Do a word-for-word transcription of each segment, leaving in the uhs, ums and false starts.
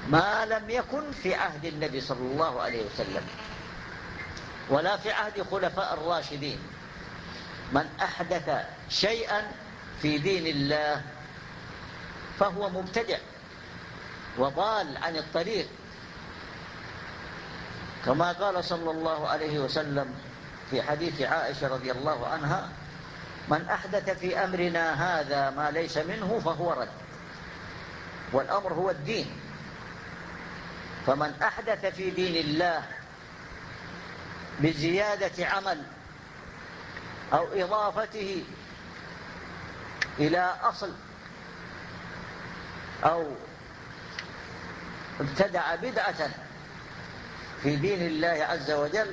ما لم يكن في عهد النبي صلى الله عليه وسلم ولا في عهد خلفاء الراشدين. من أحدث شيئا في دين الله فهو مبتدع وضال عن الطريق، كما قال صلى الله عليه وسلم في حديث عائشة رضي الله عنها: من أحدث في أمرنا هذا ما ليس منه فهو رد. والأمر هو الدين، فمن أحدث في دين الله بزيادة عمل أو إضافته إلى أصل أو ابتدع بدعة في دين الله عز وجل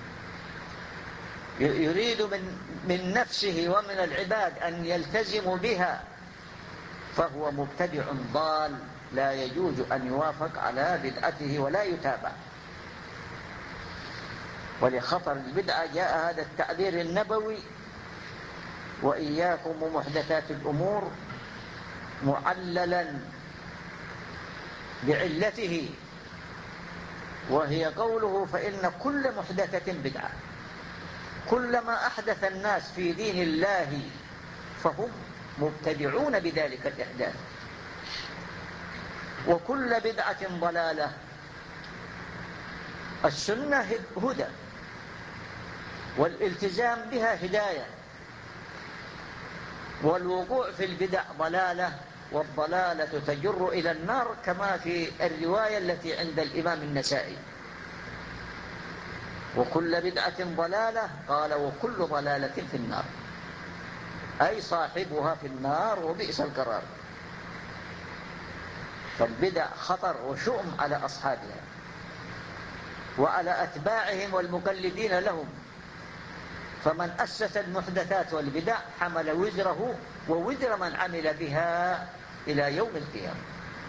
يريد من, من نفسه ومن العباد أن يلتزموا بها فهو مبتدع ضال لا يجوز أن يوافق على بدعته ولا يتابع. ولخطر البدعة جاء هذا التعبير النبوي: وإياكم ومحدثات الأمور، معللا بعلته، وهي قوله: فإن كل محدثة بدعة. كلما أحدث الناس في دين الله فهم مبتدعون بذلك الإحداث، وكل بدعة ضلالة. السنة هدى والالتزام بها هداية، والوقوع في البدع ضلالة، والضلالة تجر إلى النار، كما في الرواية التي عند الإمام النسائي: وكل بدعة ضلالة، قال وكل ضلالة في النار، أي صاحبها في النار وبئس القرار. فالبدع خطر وشؤم على أصحابها وعلى أتباعهم والمقلدين لهم، فمن أسس المحدثات والبدع حمل وزره ووزر من عمل بها إلى يوم القيامة.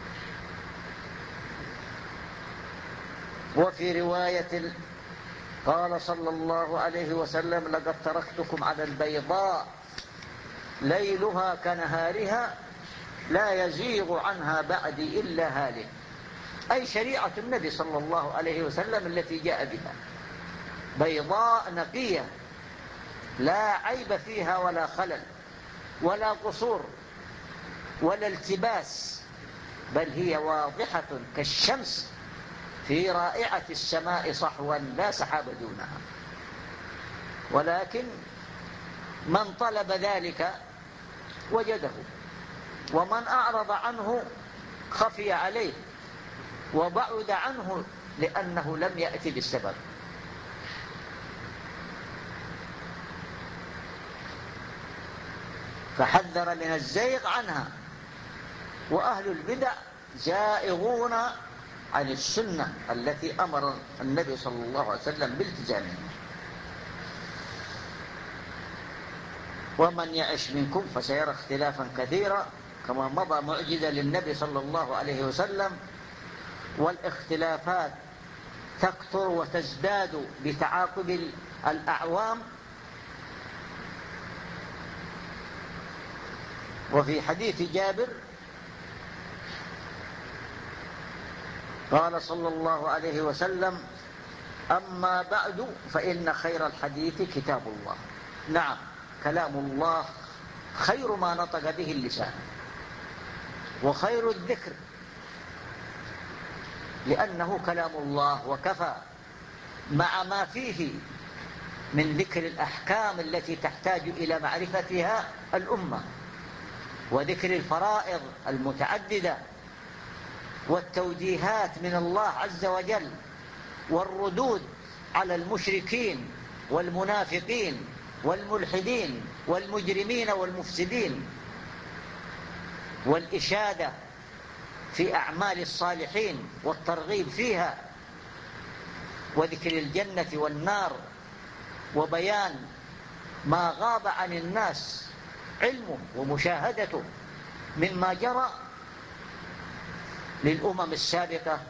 وفي رواية قال صلى الله عليه وسلم: لقد تركتكم على البيضاء ليلها كنهارها لا يزيغ عنها بعدي إلا هالك، أي شريعة النبي صلى الله عليه وسلم التي جاء بها، بيضاء نقية لا عيب فيها ولا خلل ولا قصور ولا التباس، بل هي واضحة كالشمس في رائعة السماء صحوا لا سحاب دونها. ولكن من طلب ذلك وجده، ومن أعرض عنه خفي عليه وبعد عنه لأنه لم يأتي بالسبب. فحذر من الزيغ عنها، وأهل البدع زائغون عن السنة التي أمر النبي صلى الله عليه وسلم بالتزامها. ومن يعش منكم فسيرى اختلافا كثيرا، كما مضى معجزة للنبي صلى الله عليه وسلم، والاختلافات تكثر وتزداد بتعاقب الأعوام. وفي حديث جابر قال صلى الله عليه وسلم: أما بعد فإن خير الحديث كتاب الله. نعم، كلام الله خير ما نطق به اللسان، وخير الذكر، لأنه كلام الله وكفى، مع ما فيه من ذكر الأحكام التي تحتاج إلى معرفتها الأمة، وذكر الفرائض المتعددة، والتوجيهات من الله عز وجل، والردود على المشركين والمنافقين والملحدين والمجرمين والمفسدين، والإشادة في أعمال الصالحين والترغيب فيها، وذكر الجنة والنار، وبيان ما غاب عن الناس علمه ومشاهدته مما جرى للأمم السابقة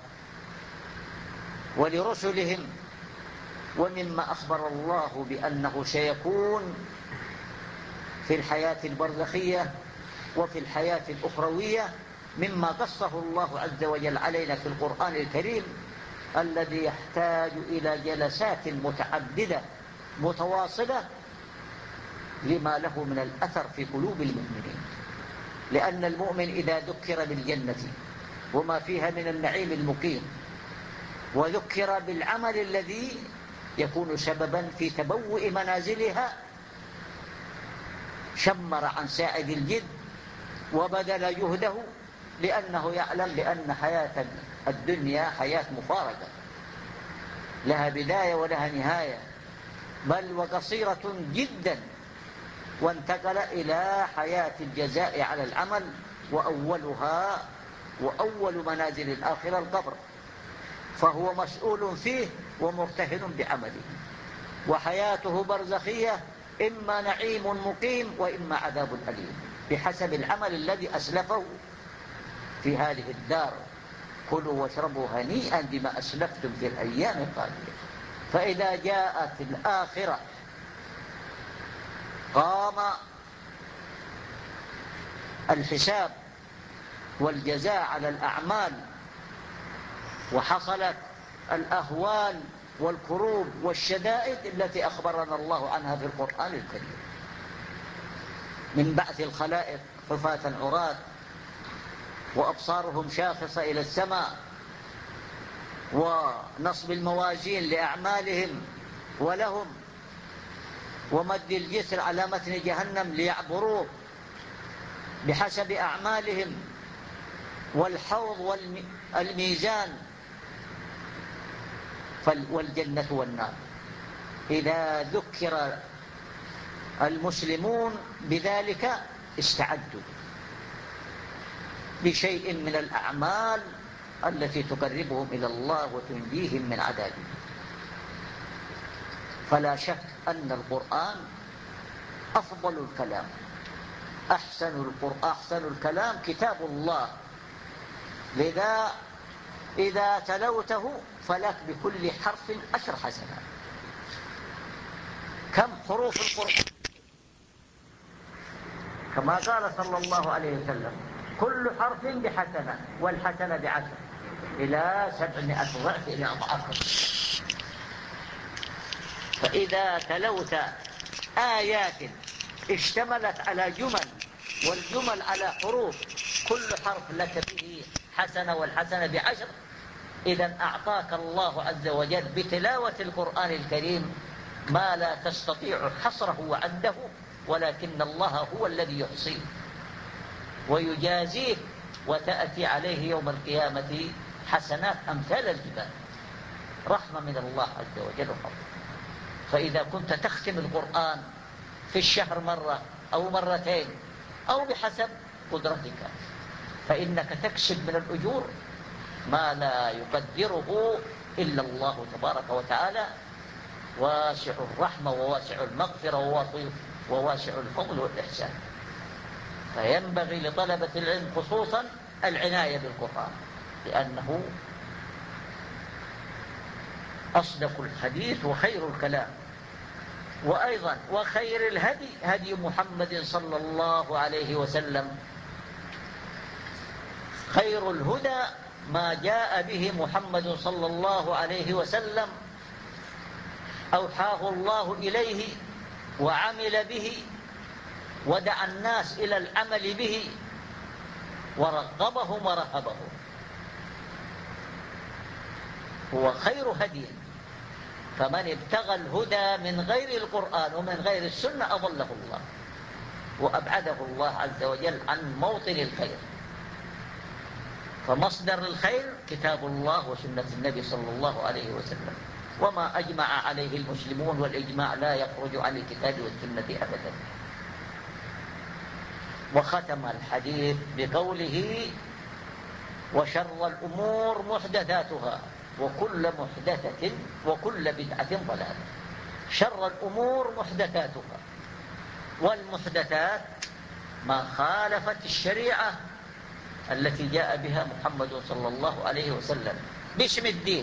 ولرسلهم، ومما أخبر الله بأنه سيكون في الحياة البرزخية وفي الحياة الأخروية مما قصه الله عز وجل علينا في القرآن الكريم، الذي يحتاج إلى جلسات متعددة متواصلة لما له من الأثر في قلوب المؤمنين. لأن المؤمن إذا ذكر بالجنة وما فيها من النعيم المقيم، وذكر بالعمل الذي يكون سببا في تبوء منازلها، شمر عن سائد الجد وبذل جهده، لأنه يعلم بأن حياة الدنيا حياة مفارقة، لها بداية ولها نهاية، بل وقصيرة جدا، وانتقل إلى حياة الجزاء على العمل، وأولها وأول منازل الآخرة القبر، فهو مسؤول فيه ومرتهن بعمله، وحياته برزخية، إما نعيم مقيم وإما عذاب أليم بحسب العمل الذي أسلفه في هذه الدار. كلوا واشربوا هنيئا بما أسلفتم في الأيام القادمة. فإذا جاءت الآخرة قام الحساب والجزاء على الأعمال، وحصلت الأهوال والكروب والشدائد التي أخبرنا الله عنها في القرآن الكريم، من بعث الخلائق حفاة عراة وأبصارهم شاخصة إلى السماء، ونصب الموازين لأعمالهم ولهم، ومد الجسر على متن جهنم ليعبروه بحسب أعمالهم، والحوض والميزان والجنة والنار. إذا ذكر المسلمون بذلك استعدوا بشيء من الأعمال التي تقربهم إلى الله وتنجيهم من عذابه. فلا شك أن القرآن أفضل الكلام، أحسن القرآن أحسن الكلام كتاب الله. لذا إذا تلوته فلك بكل حرف عشر حسنات. كم حروف القرآن؟ كما قال صلى الله عليه وسلم: كل حرف بحسنة، والحسنة بعشر، إلى سبعمائة ضعف إلى أضعاف. فإذا تلوت آيات اشتملت على جمل، والجمل على حروف، كل حرف لك به حسنة والحسنة بعشر، إذن أعطاك الله عز وجل بتلاوة القرآن الكريم ما لا تستطيع حصره وعده، ولكن الله هو الذي يحصيه ويجازيه، وتأتي عليه يوم القيامة حسنات أمثال الجبال، رحمة من الله عز وجل وفضل. فإذا كنت تختم القرآن في الشهر مرة أو مرتين أو بحسب قدرتك، فإنك تكسب من الأجور ما لا يقدره إلا الله تبارك وتعالى، واسع الرحمة وواسع المغفرة وواسع الفضل والإحسان. فينبغي لطلبة العلم خصوصا العناية بالقرآن، لأنه أصدق الحديث وخير الكلام، وأيضا وخير الهدي هدي محمد صلى الله عليه وسلم. خير الهدى ما جاء به محمد صلى الله عليه وسلم، أوحاه الله إليه وعمل به، ودعا الناس إلى العمل به، ورغبهم ورهبهم. هو خير هدي، فمن ابتغى الهدى من غير القرآن ومن غير السنة أضله الله وأبعده الله عز وجل عن موطن الخير. فمصدر الخير كتاب الله وسنة النبي صلى الله عليه وسلم، وما أجمع عليه المسلمون، والإجماع لا يخرج عن الكتاب والسنة أبدا. وختم الحديث بقوله: وشر الأمور محدثاتها وكل محدثة وكل بدعة ضلالة. شر الأمور محدثاتها، والمحدثات ما خالفت الشريعة التي جاء بها محمد صلى الله عليه وسلم باسم الدين،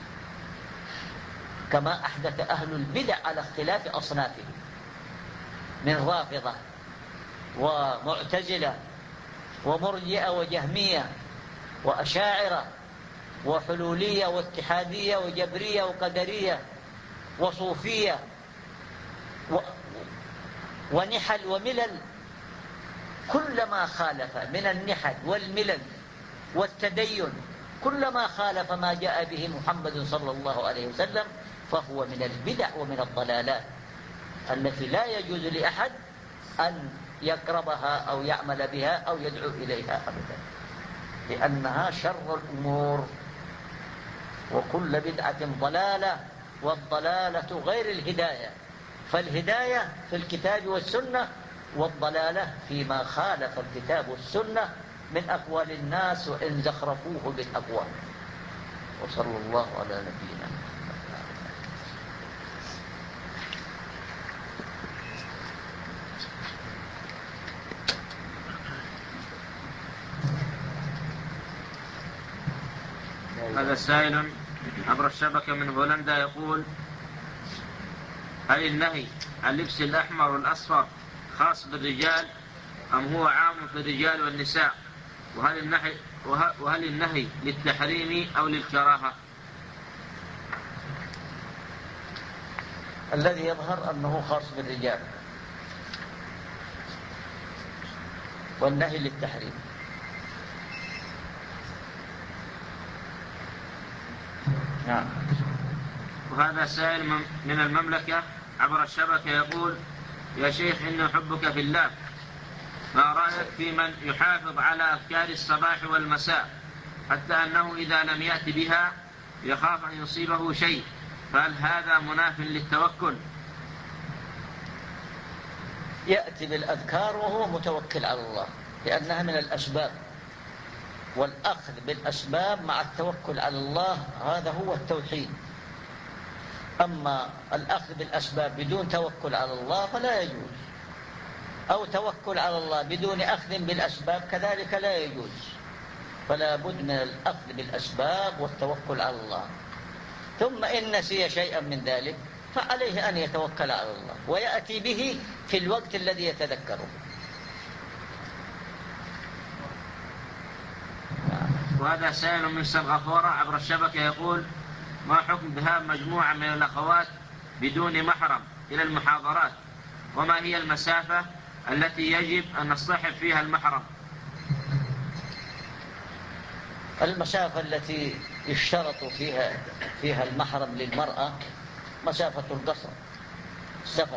كما أحدث أهل البدع على اختلاف أصنافهم من رافضة ومعتزلة ومرجئة وجهمية وأشاعرة وحلولية واتحادية وجبرية وقدرية وصوفية و... ونحل وملل. كلما خالف من النحل والملل والتدين، كلما خالف ما جاء به محمد صلى الله عليه وسلم فهو من البدع ومن الضلالات التي لا يجوز لأحد أن يقربها أو يعمل بها أو يدعو إليها أبدا، لأنها شر الأمور، وكل بدعة ضلالة، والضلالة غير الهداية، فالهداية في الكتاب والسنة، والضلالة فيما خالف الكتاب والسنة من أقوال الناس وإن زخرفوه بالأقوال. وصلى الله على نبينا. هذا سائل عبر الشبكة من هولندا يقول: هل النهي عن لبس الأحمر والأصفر خاص بالرجال أم هو عام في الرجال والنساء؟ وهل النهي, وهل النهي للتحريم أو للكراهة؟ الذي يظهر أنه خاص بالرجال، والنهي للتحريم. نعم. وهذا سائل من المملكة عبر الشبكة يقول: يا شيخ إني أحبك في الله، ما رأيك في من يحافظ على أذكار الصباح والمساء حتى أنه إذا لم يأتي بها يخاف أن يصيبه شيء، فهل هذا مناف للتوكل؟ يأتي بالأذكار وهو متوكل على الله، لأنها من الأسباب، والأخذ بالأسباب مع التوكل على الله هذا هو التوحيد. أما الأخذ بالأسباب بدون توكل على الله فلا يجوز، أو توكل على الله بدون أخذ بالأسباب كذلك لا يجوز، فلا بد من الأخذ بالأسباب والتوكل على الله. ثم إن نسي شيئا من ذلك فعليه أن يتوكل على الله ويأتي به في الوقت الذي يتذكره. وهذا سائل من سنغافورة عبر الشبكة يقول: ما حكم ذهاب مجموعة من الأخوات بدون محرم إلى المحاضرات، وما هي المسافة التي يجب أن نصطحب فيها المحرم؟ المسافة التي يشترط فيها فيها المحرم للمرأة مسافة القصر، السفر،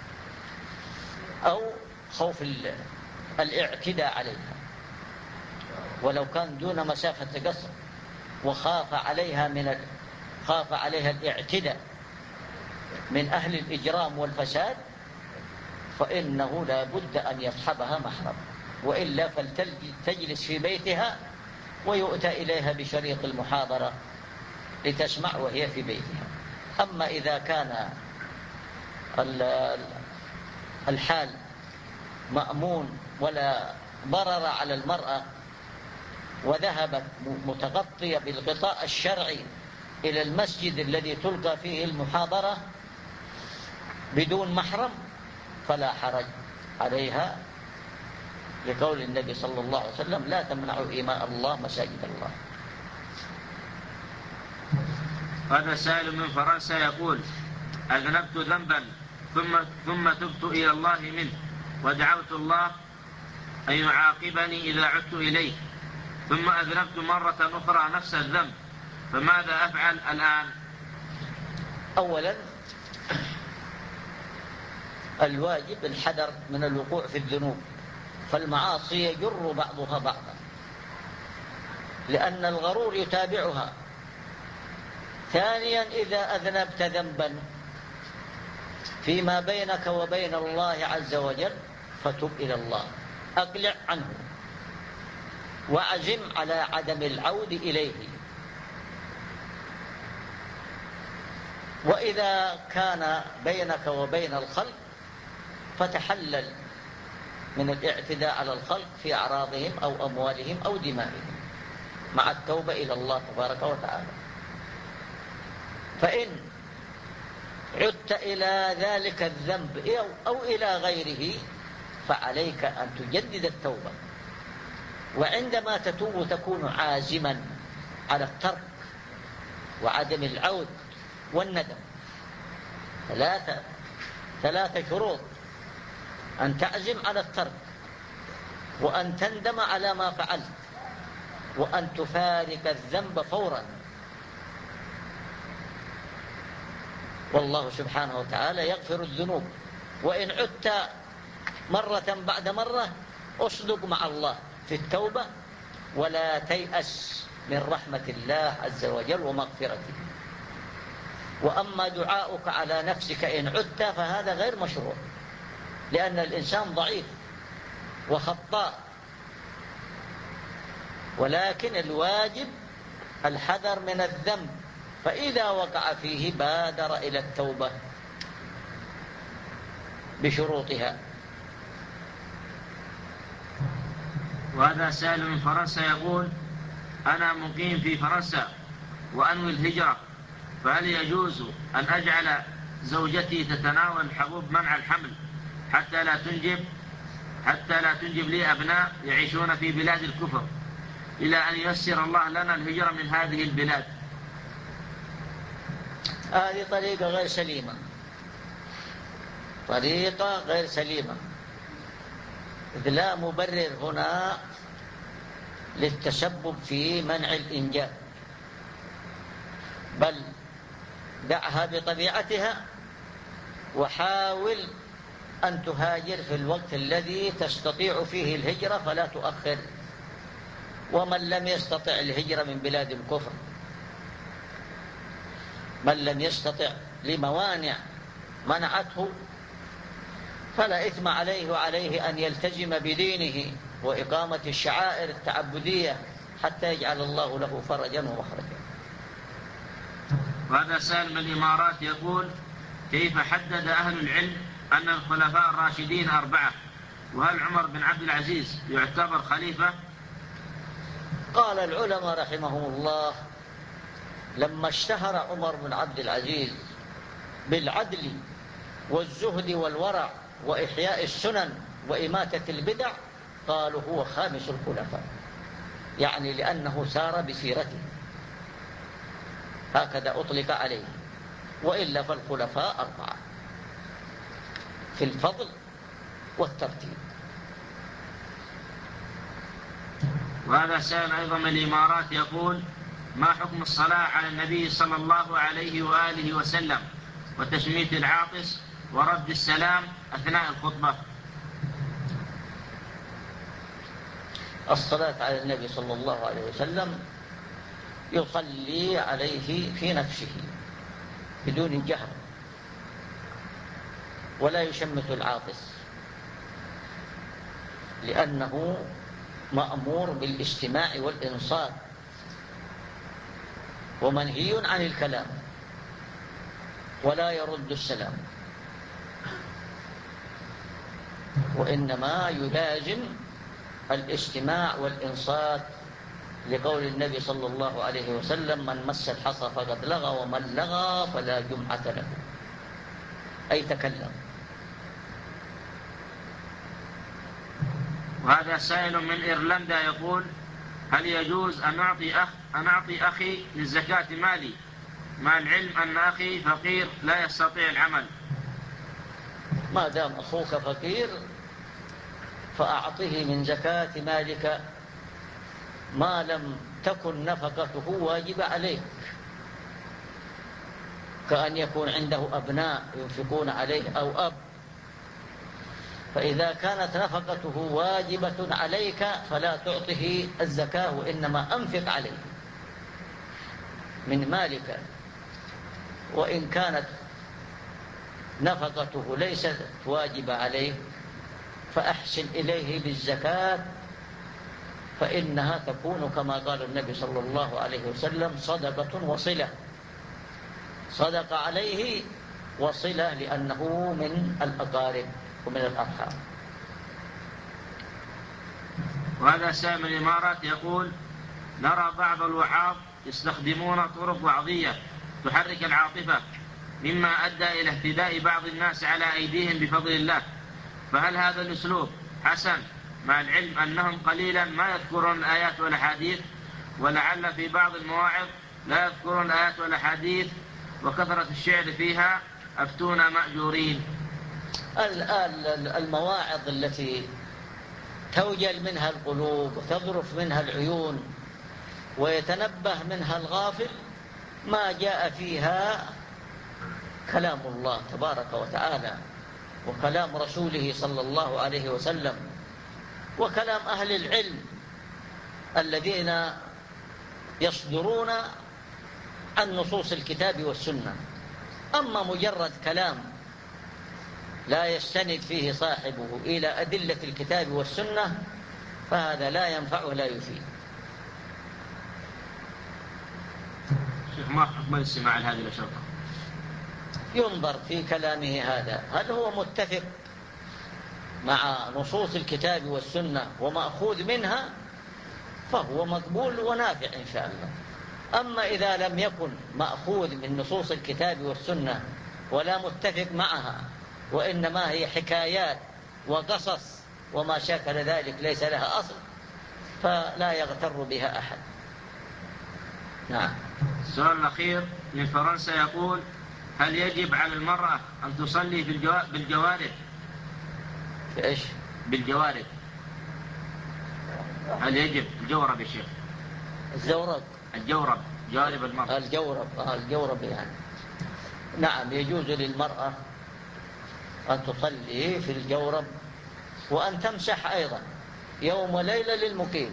أو خوف الاعتداء عليها. ولو كان دون مسافة قصر وخاف عليها من خاف عليها الاعتداء من أهل الإجرام والفساد فإنه لا بد أن يصحبها محرم، وإلا فلتجلس في بيتها ويؤتى إليها بشريط المحاضرة لتسمع وهي في بيتها. أما إذا كان الحال مأمون ولا ضرر على المرأة وذهبت متغطية بالغطاء الشرعي إلى المسجد الذي تلقى فيه المحاضرة بدون محرم فلا حرج عليها، لقول النبي صلى الله عليه وسلم: لا تمنعوا إماء الله مساجد الله. هذا سائل من فرنسا يقول: أذنبت ذنبا ثم ثم تبت إلى الله منه، ودعوت الله أن يعاقبني إذا عدت إليه، ثم أذنبت مرة أخرى نفس الذنب، فماذا أفعل الآن؟ أولا الواجب الحذر من الوقوع في الذنوب، فالمعاصي يجر بعضها بعضا لأن الغرور يتابعها. ثانيا إذا أذنبت ذنبا فيما بينك وبين الله عز وجل فتب إلى الله، أقلع عنه وعزم على عدم العود إليه. وإذا كان بينك وبين الخلق فتحلل من الاعتداء على الخلق في أعراضهم أو أموالهم أو دمائهم مع التوبة إلى الله تبارك وتعالى. فإن عدت إلى ذلك الذنب أو إلى غيره فعليك أن تجدد التوبة وعندما تتوب تكون عازما على الترك وعدم العود والندم. ثلاثة ثلاثة شروط: أن تعزم على الترك، وأن تندم على ما فعلت، وأن تفارق الذنب فورا. والله سبحانه وتعالى يغفر الذنوب، وإن عدت مرة بعد مرة أصدق مع الله في التوبة، ولا تيأس من رحمة الله عز وجل ومغفرته. وأما دعاؤك على نفسك إن عدت فهذا غير مشروع، لأن الإنسان ضعيف وخطاء، ولكن الواجب الحذر من الذنب، فإذا وقع فيه بادر إلى التوبة بشروطها. وهذا سائل من فرنسا يقول: أنا مقيم في فرنسا وأنوي الهجرة، فهل يجوز أن أجعل زوجتي تتناول حبوب منع الحمل حتى لا تنجب حتى لا تنجب لي أبناء يعيشون في بلاد الكفر، إلى أن ييسر الله لنا الهجرة من هذه البلاد؟ هذه طريقة غير سليمة، طريقة غير سليمة، إذ لا مبرر هنا للتسبب في منع الإنجاب، بل دعها بطبيعتها، وحاول أن تهاجر في الوقت الذي تستطيع فيه الهجرة فلا تؤخر. ومن لم يستطع الهجرة من بلاد الكفر، من لم يستطع لموانع منعته، فلا إثم عليه وعليه أن يلتزم بدينه وإقامة الشعائر التعبدية حتى يجعل الله له فرجا ومخرجا. وهذا سائل من الإمارات يقول: كيف حدد أهل العلم أن الخلفاء الراشدين أربعة؟ وهل عمر بن عبد العزيز يعتبر خليفة؟ قال العلماء رحمهم الله: لما اشتهر عمر بن عبد العزيز بالعدل والزهد والورع وإحياء السنن وإماتة البدع، قالوا هو خامس الخلفاء، يعني لأنه سار بسيرته، هكذا أطلق عليه. وإلا فالخلفاء أربعة في الفضل والترتيب. وهذا سائل أيضا من الإمارات يقول: ما حكم الصلاة على النبي صلى الله عليه وآله وسلم وتشميت العاطس ورد السلام أثناء الخطبة؟ الصلاة على النبي صلى الله عليه وسلم يصلي عليه في نفسه بدون جهر، ولا يشمت العاطس، لأنه مأمور بالاستماع والإنصات، ومنهي عن الكلام، ولا يرد السلام، وإنما يلازم الاستماع والإنصات، لقول النبي صلى الله عليه وسلم: من مس الحصى فقد لغى، ومن لغى فلا جمعة له، أي تكلم. وهذا سائل من إيرلندا يقول: هل يجوز أن أعطي أخ أن أعطي أخي للزكاة مالي مع العلم أن أخي فقير لا يستطيع العمل؟ ما دام أخوك فقير فأعطه من زكاة مالك ما لم تكن نفقته واجبة عليك، كأن يكون عنده أبناء ينفقون عليه أو أب، فإذا كانت نفقته واجبة عليك فلا تعطه الزكاة، وإنما أنفق عليه من مالك. وإن كانت نفقته ليست واجبة عليه فأحسن إليه بالزكاة، فإنها تكون كما قال النبي صلى الله عليه وسلم: صدقة وصلة، صدق عليه وصلة، لأنه من الأقارب ومن الأرحام. وهذا سائل من الإمارات يقول: نرى بعض الوعاظ يستخدمون طرق وعظية تحرك العاطفة، مما أدى إلى اهتداء بعض الناس على أيديهم بفضل الله، فهل هذا الأسلوب حسن مع العلم أنهم قليلا ما يذكرون الآيات والأحاديث، ولعل في بعض المواعظ لا يذكرون الآيات والأحاديث، وكثرة الشعر فيها أفتونا مأجورين. المواعظ التي توجل منها القلوب وتذرف منها العيون ويتنبه منها الغافل ما جاء فيها كلام الله تبارك وتعالى وكلام رسوله صلى الله عليه وسلم وكلام أهل العلم الذين يصدرون عن نصوص الكتاب والسنة. أما مجرد كلام لا يستند فيه صاحبه إلى أدلة الكتاب والسنة فهذا لا ينفع ولا يفيد. شيخ ما حكم الاستماع لهذه الأشرطة؟ ينظر في كلامه هذا هل هو متفق مع نصوص الكتاب والسنة ومأخوذ منها فهو مقبول ونافع إن شاء الله. أما إذا لم يكن مأخوذ من نصوص الكتاب والسنة ولا متفق معها وإنما هي حكايات وقصص وما شاكل ذلك ليس لها أصل فلا يغتر بها أحد. نعم. السؤال الأخير من فرنسا يقول: هل يجب على المرأة أن تصلي بالجوارب؟ في إيش؟ بالجوارب. هل يجب الجورب يا شيخ؟ الجورب الجورب جوارب المرأة. الجورب آه الجورب يعني. نعم يجوز للمرأة أن تصلي في الجورب وأن تمسح أيضا يوم وليلة للمقيم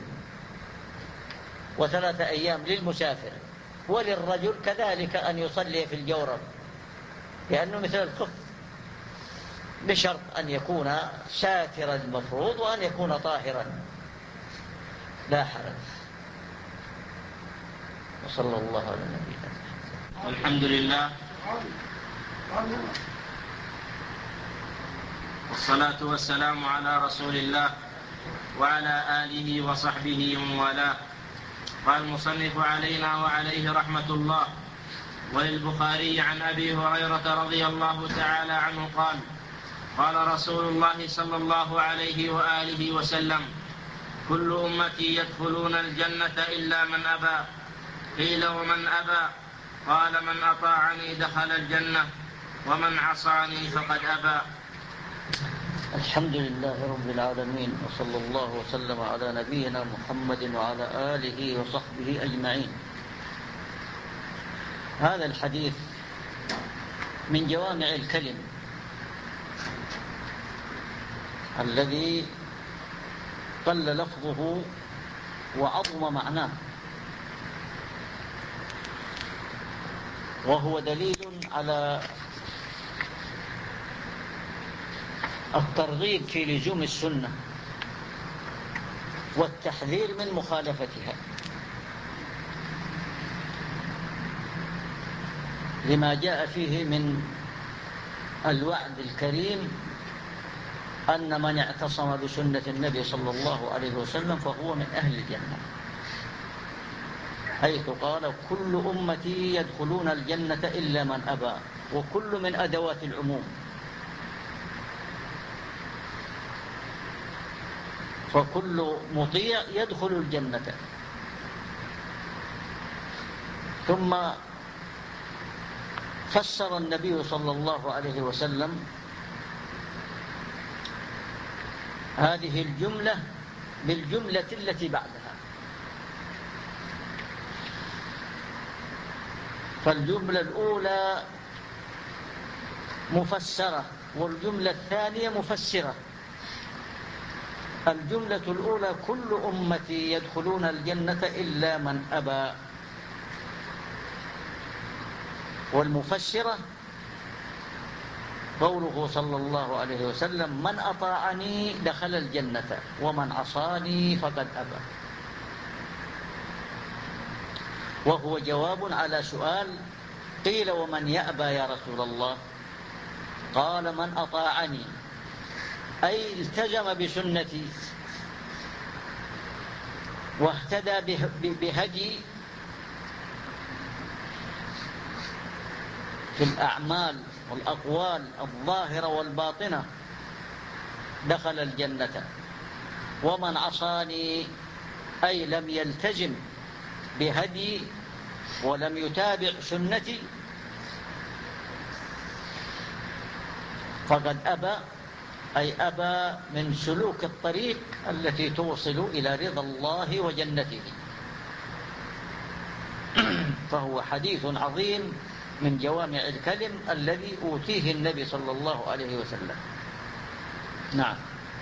وثلاثة أيام للمسافر، وللرجل كذلك أن يصلي في الجورب لأنه مثل الخف بشرط أن يكون ساترا المفروض وأن يكون طاهرا لا حرج. وصلى الله على نبينا. الحمد لله والصلاة والسلام على رسول الله وعلى آله وصحبه ومن والاه. قال المصنف علينا وعليه رحمة الله: وللبخاري عن أبي هريرة رضي الله تعالى عنه قال: قال رسول الله صلى الله عليه وآله وسلم: كل أمتي يدخلون الجنة إلا من أبى. قيل: ومن أبى؟ قال: من أطاعني دخل الجنة ومن عصاني فقد أبى. الحمد لله رب العالمين، وصلى الله وسلم على نبينا محمد وعلى آله وصحبه أجمعين. هذا الحديث من جوامع الكلم الذي قل لفظه وعظم معناه، وهو دليل على الترغيب في لزوم السنة والتحذير من مخالفتها، لما جاء فيه من الوعد الكريم أن من اعتصم بسنة النبي صلى الله عليه وسلم فهو من أهل الجنة، حيث قال: كل أمتي يدخلون الجنة إلا من أبى، وكل من أدوات العموم، فكل مطيع يدخل الجنة. ثم فسر النبي صلى الله عليه وسلم هذه الجملة بالجملة التي بعدها، فالجملة الأولى مفسرة والجملة الثانية مفسرة. الجملة الأولى: كل أمتي يدخلون الجنة إلا من أبى، والمفسرة قوله صلى الله عليه وسلم: من أطاعني دخل الجنة ومن عصاني فقد أبى، وهو جواب على سؤال قيل: ومن يأبى يا رسول الله؟ قال: من أطاعني، أي التزم بسنتي واهتدى بهدي في الأعمال والأقوال الظاهرة والباطنة دخل الجنة. ومن عصاني أي لم يلتزم بهدي ولم يتابع سنتي فقد أبى، أي أبى من سلوك الطريق التي توصل إلى رضا الله وجنته. فهو حديث عظيم من جوامع الكلم الذي أوتيه النبي صلى الله عليه وسلم. نعم.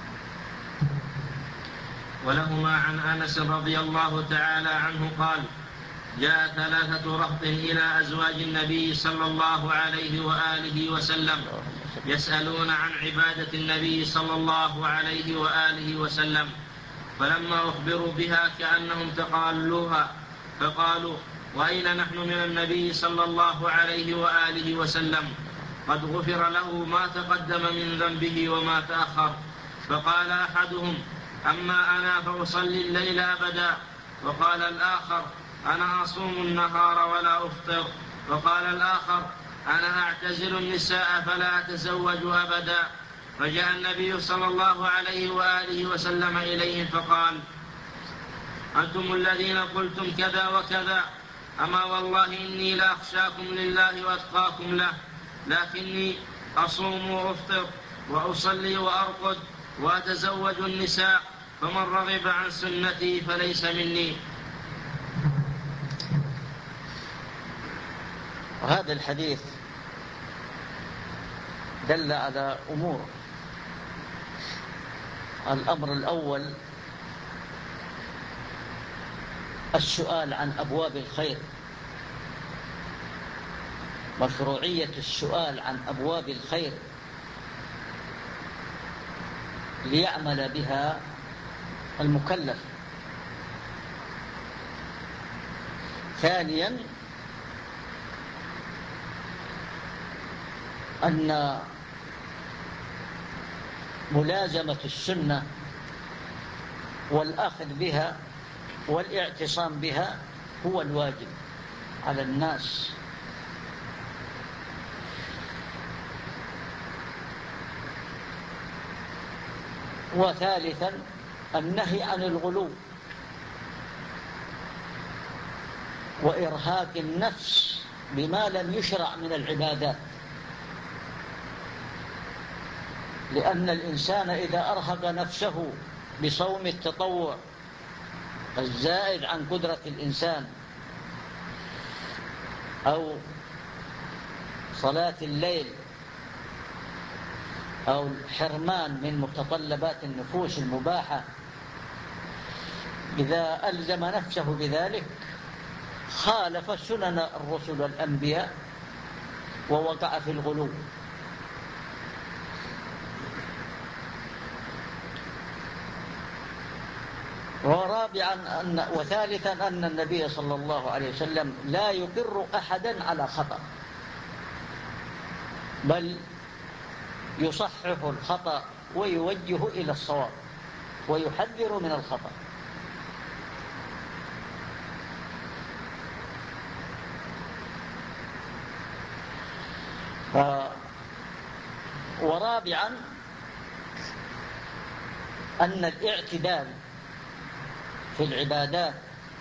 ولهما عن أنس رضي الله تعالى عنه قال: جاء ثلاثة رهط إلى أزواج النبي صلى الله عليه وآله وسلم يسألون عن عبادة النبي صلى الله عليه وآله وسلم، فلما أخبروا بها كأنهم تقالوها، فقالوا: وأين نحن من النبي صلى الله عليه وآله وسلم؟ قد غفر له ما تقدم من ذنبه وما تأخر. فقال أحدهم: أما أنا فأصلي الليل أبدا. وقال الآخر: أنا أصوم النهار ولا أفطر. وقال الآخر: أنا أعتزل النساء فلا أتزوج أبدا. فجاء النبي صلى الله عليه وآله وسلم إليهم فقال: أنتم الذين قلتم كذا وكذا، أما والله إني لأخشاكم لله وأتقاكم له، لكني أصوم وأفطر وأصلي وأرقد وأتزوج النساء، فمن رغب عن سنتي فليس مني. وهذا الحديث دل على أمور. الأمر الأول السؤال عن أبواب الخير، مشروعية السؤال عن أبواب الخير ليعمل بها المكلف. ثانيا أن ملازمة السنة والأخذ بها والاعتصام بها هو الواجب على الناس. وثالثا النهي عن الغلو وإرهاق النفس بما لم يشرع من العبادات، لأن الإنسان إذا أرهق نفسه بصوم التطوع الزائد عن قدرة الإنسان أو صلاة الليل أو الحرمان من متطلبات النفوس المباحة، إذا ألزم نفسه بذلك خالف سنن الرسل والأنبياء ووقع في الغلو. ورابعا أن وثالثا أن النبي صلى الله عليه وسلم لا يقر أحدا على خطأ، بل يصحح الخطأ ويوجه إلى الصواب ويحذر من الخطأ. ف... ورابعا أن الاعتدال في العبادات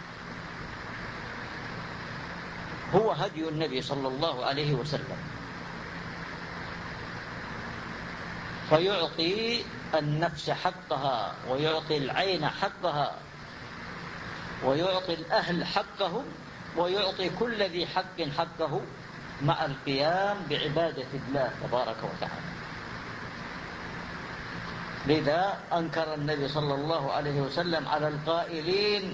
هو هدي النبي صلى الله عليه وسلم، فيعطي النفس حقها ويعطي العين حقها ويعطي الأهل حقهم ويعطي كل ذي حق حقه مع القيام بعبادة الله تبارك وتعالى. لذا أنكر النبي صلى الله عليه وسلم على القائلين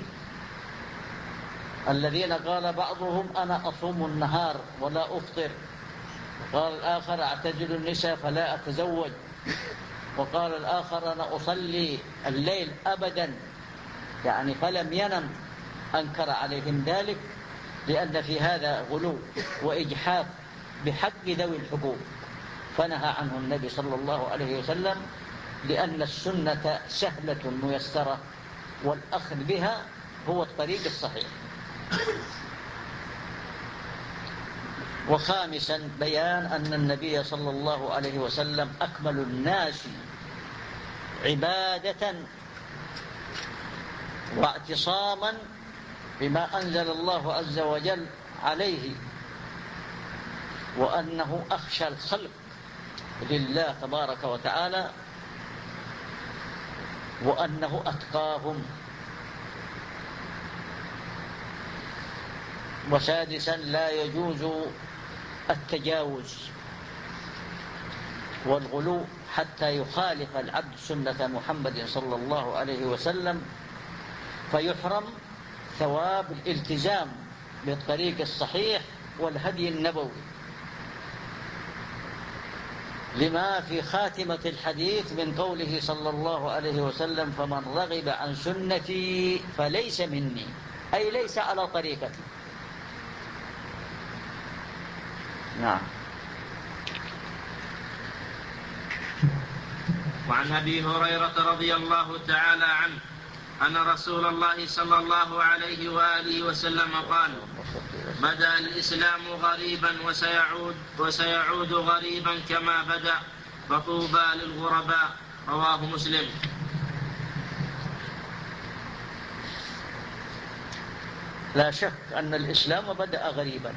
الذين قال بعضهم أنا أصوم النهار ولا أفطر، وقال الآخر أعتزل النساء فلا أتزوج، وقال الآخر أنا أصلي الليل أبدا، يعني فلم ينم. أنكر عليهم ذلك لأن في هذا غلو وإجحاف بحق ذوي الحقوق، فنهى عنه النبي صلى الله عليه وسلم، لأن السنة سهلة ميسرة والأخذ بها هو الطريق الصحيح. وخامسا بيان أن النبي صلى الله عليه وسلم أكمل الناس عبادة واعتصاما بما أنزل الله عز وجل عليه، وأنه أخشى الخلق لله تبارك وتعالى، وأنه أتقاهم. وسادسا لا يجوز التجاوز والغلو حتى يخالف العبد سنة محمد صلى الله عليه وسلم فيحرم ثواب الالتزام بالطريق الصحيح والهدي النبوي، لما في خاتمة الحديث من قوله صلى الله عليه وسلم: فمن رغب عن سنتي فليس مني، أي ليس على طريقتي. نعم. وعن أبي هريرة رضي الله تعالى عنه أن رسول الله صلى الله عليه وآله وسلم قال: بدأ الإسلام غريبا وسيعود, وسيعود غريبا كما بدأ، فطوبى للغرباء. رواه مسلم. لا شك أن الإسلام بدأ غريبا،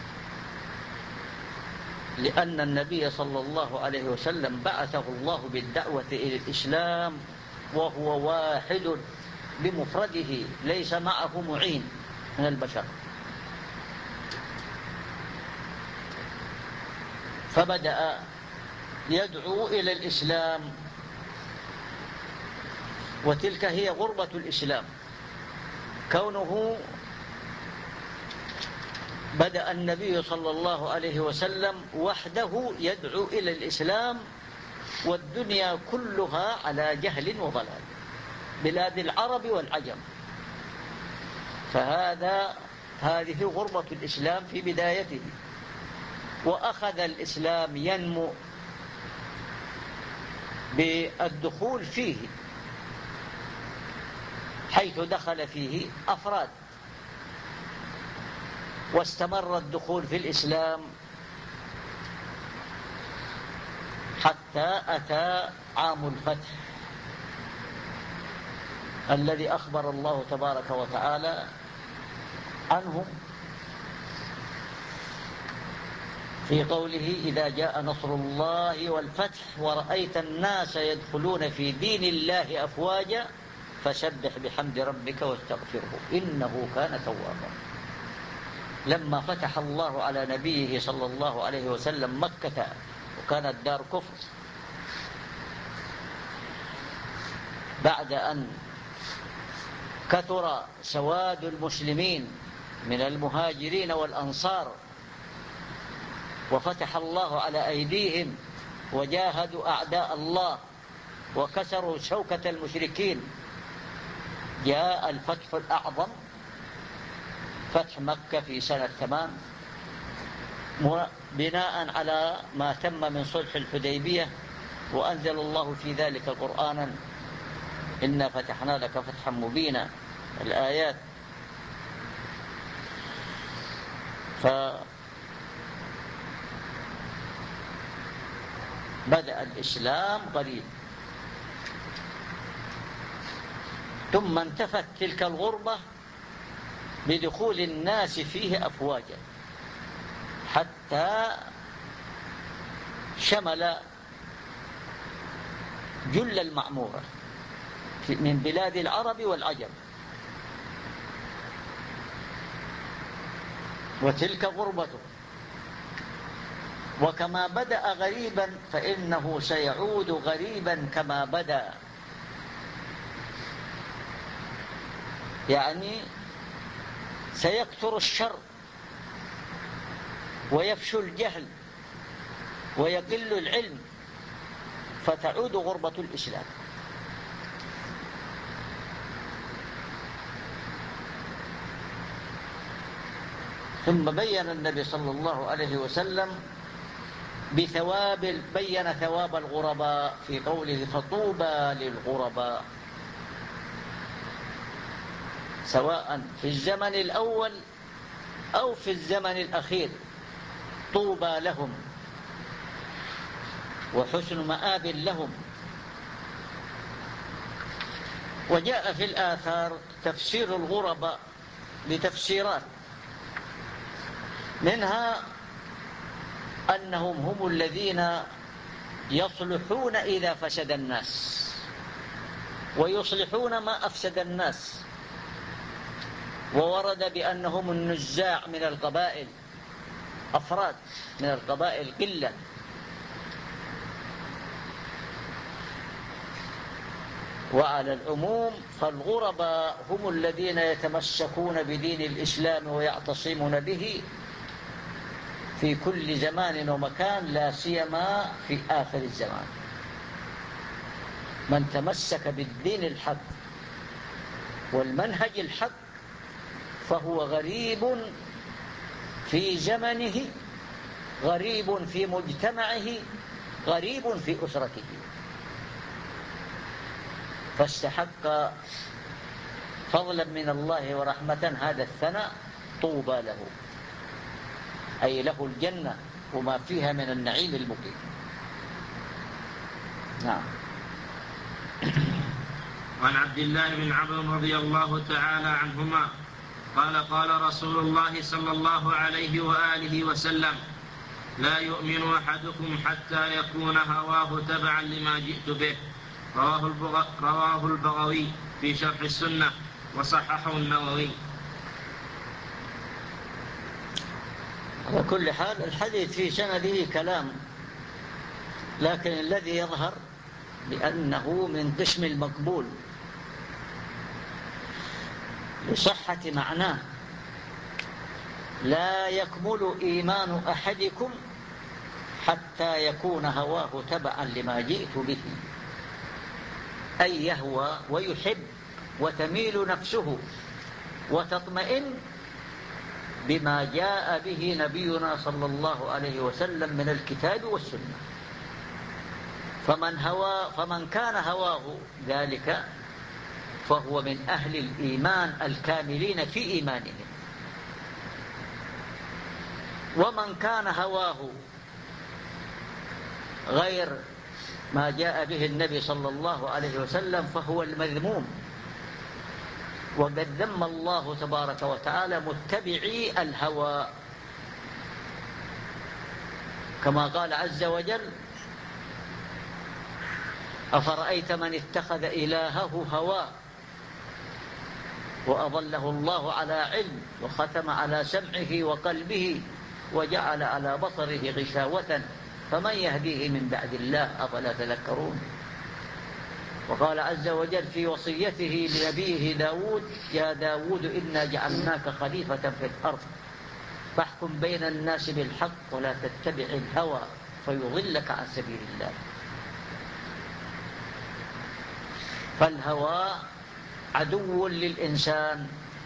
لأن النبي صلى الله عليه وسلم بعثه الله بالدعوة إلى الإسلام وهو واحد بمفرده، ليس معه معين من البشر، فبدأ يدعو إلى الإسلام، وتلك هي غربة الإسلام، كونه بدأ النبي صلى الله عليه وسلم وحده يدعو إلى الإسلام، والدنيا كلها على جهل وضلال، بلاد العرب والعجم. فهذا هذه غربة الإسلام في بدايته. وأخذ الإسلام ينمو بالدخول فيه، حيث دخل فيه أفراد، واستمر الدخول في الإسلام حتى أتى عام الفتح الذي أخبر الله تبارك وتعالى عنه في قوله: إذا جاء نصر الله والفتح ورأيت الناس يدخلون في دين الله أفواجا فسبح بحمد ربك واستغفره إنه كان توابا. لما فتح الله على نبيه صلى الله عليه وسلم مكة، وكانت دار كفر، بعد أن كثر سواد المسلمين من المهاجرين والأنصار، وفتح الله على أيديهم وجاهدوا أعداء الله وكسروا شوكة المشركين، جاء الفتح الأعظم، فتح مكة في سنة ثمان، بناء على ما تم من صلح الحديبية، وأنزل الله في ذلك قرآنا: إنا فتحنا لك فتحا مبينا، الآيات. فبدأ الإسلام قريب، ثم انتفت تلك الغربة بدخول الناس فيه أفواجا، حتى شمل جل المعمورة من بلاد العرب والعجم. وتلك غربته، وكما بدأ غريبا فإنه سيعود غريبا كما بدأ، يعني سيكثر الشر ويفشو الجهل ويقل العلم، فتعود غربة الإسلام. ثم بين النبي صلى الله عليه وسلم بثواب، بين ثواب الغرباء في قوله: فطوبى للغرباء، سواء في الزمن الأول أو في الزمن الأخير، طوبى لهم وحسن مآب لهم. وجاء في الآثار تفسير الغرباء بتفسيرات، منها أنهم هم الذين يصلحون إذا فسد الناس ويصلحون ما أفسد الناس. وورد بأنهم النزاع من القبائل، أفراد من القبائل قلة. وعلى العموم فالغرباء هم الذين يتمسكون بدين الإسلام ويعتصمون به في كل زمان ومكان، لا سيما في آخر الزمان. من تمسك بالدين الحق والمنهج الحق فهو غريب في زمنه، غريب في مجتمعه، غريب في أسرته، فاستحق فضلا من الله ورحمة هذا الثناء. طوبى له، أي له الجنة وما فيها من النعيم المقيم. نعم. وعن عبد الله بن عمرو رضي الله تعالى عنهما قال قال رسول الله صلى الله عليه وآله وسلم: لا يؤمن أحدكم حتى يكون هواه تبعا لما جئت به. رواه, البغ... رواه البغوي في شرح السنة وصححه النووي. على كل حال الحديث في سنده كلام، لكن الذي يظهر بأنه من قسم المقبول لصحة معناه: لا يكمل إيمان أحدكم حتى يكون هواه تبعا لما جئت به، أي يهوى ويحب وتميل نفسه وتطمئن بما جاء به نبينا صلى الله عليه وسلم من الكتاب والسنة. فمن, هوى فمن كان هواه ذلك فهو من أهل الإيمان الكاملين في إيمانهم. ومن كان هواه غير ما جاء به النبي صلى الله عليه وسلم فهو المذموم. وقد ذم الله تبارك وتعالى متبعي الهوى، كما قال عز وجل: أفرأيت من اتخذ إلهه هواه وأضله الله على علم وختم على سمعه وقلبه وجعل على بصره غشاوة فمن يهديه من بعد الله أفلا تذكرون. وقال عز وجل في وصيته لنبيه داود: يا داود إنا جعلناك خليفة في الأرض فاحكم بين الناس بالحق ولا تتبع الهوى فيضلك عن سبيل الله. فالهوى عدو للإنسان،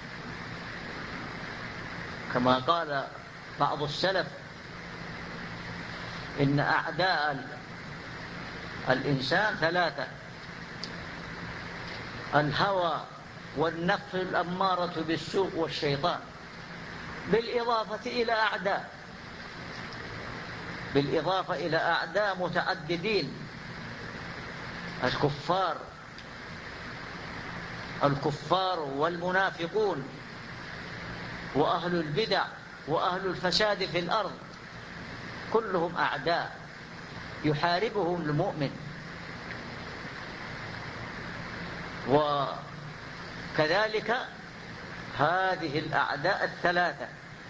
كما قال بعض السلف: إن أعداء الإنسان ثلاثة: الهوى والنفس الأمارة بالسوء والشيطان، بالإضافة إلى أعداء بالإضافة إلى أعداء متعددين: الكفار الكفار والمنافقون وأهل البدع وأهل الفساد في الأرض، كلهم أعداء يحاربهم المؤمن. وكذلك هذه الأعداء الثلاثة: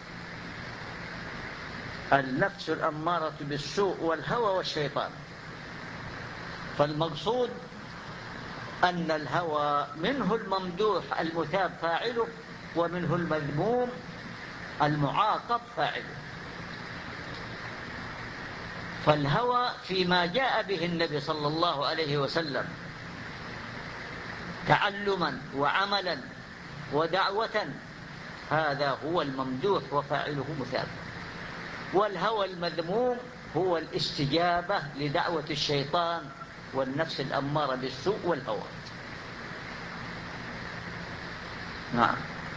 النفس الأمارة بالسوء والهوى والشيطان. فالمقصود أن الهوى منه الممدوح المثاب فاعله، ومنه المذموم المعاقب فاعله. فالهوى فيما جاء به النبي صلى الله عليه وسلم تعلما وعملا ودعوة، هذا هو الممدوح وفاعله مثاب. والهوى المذموم هو الاستجابة لدعوة الشيطان والنفس الأمارة بالسوء والهوى. نعم.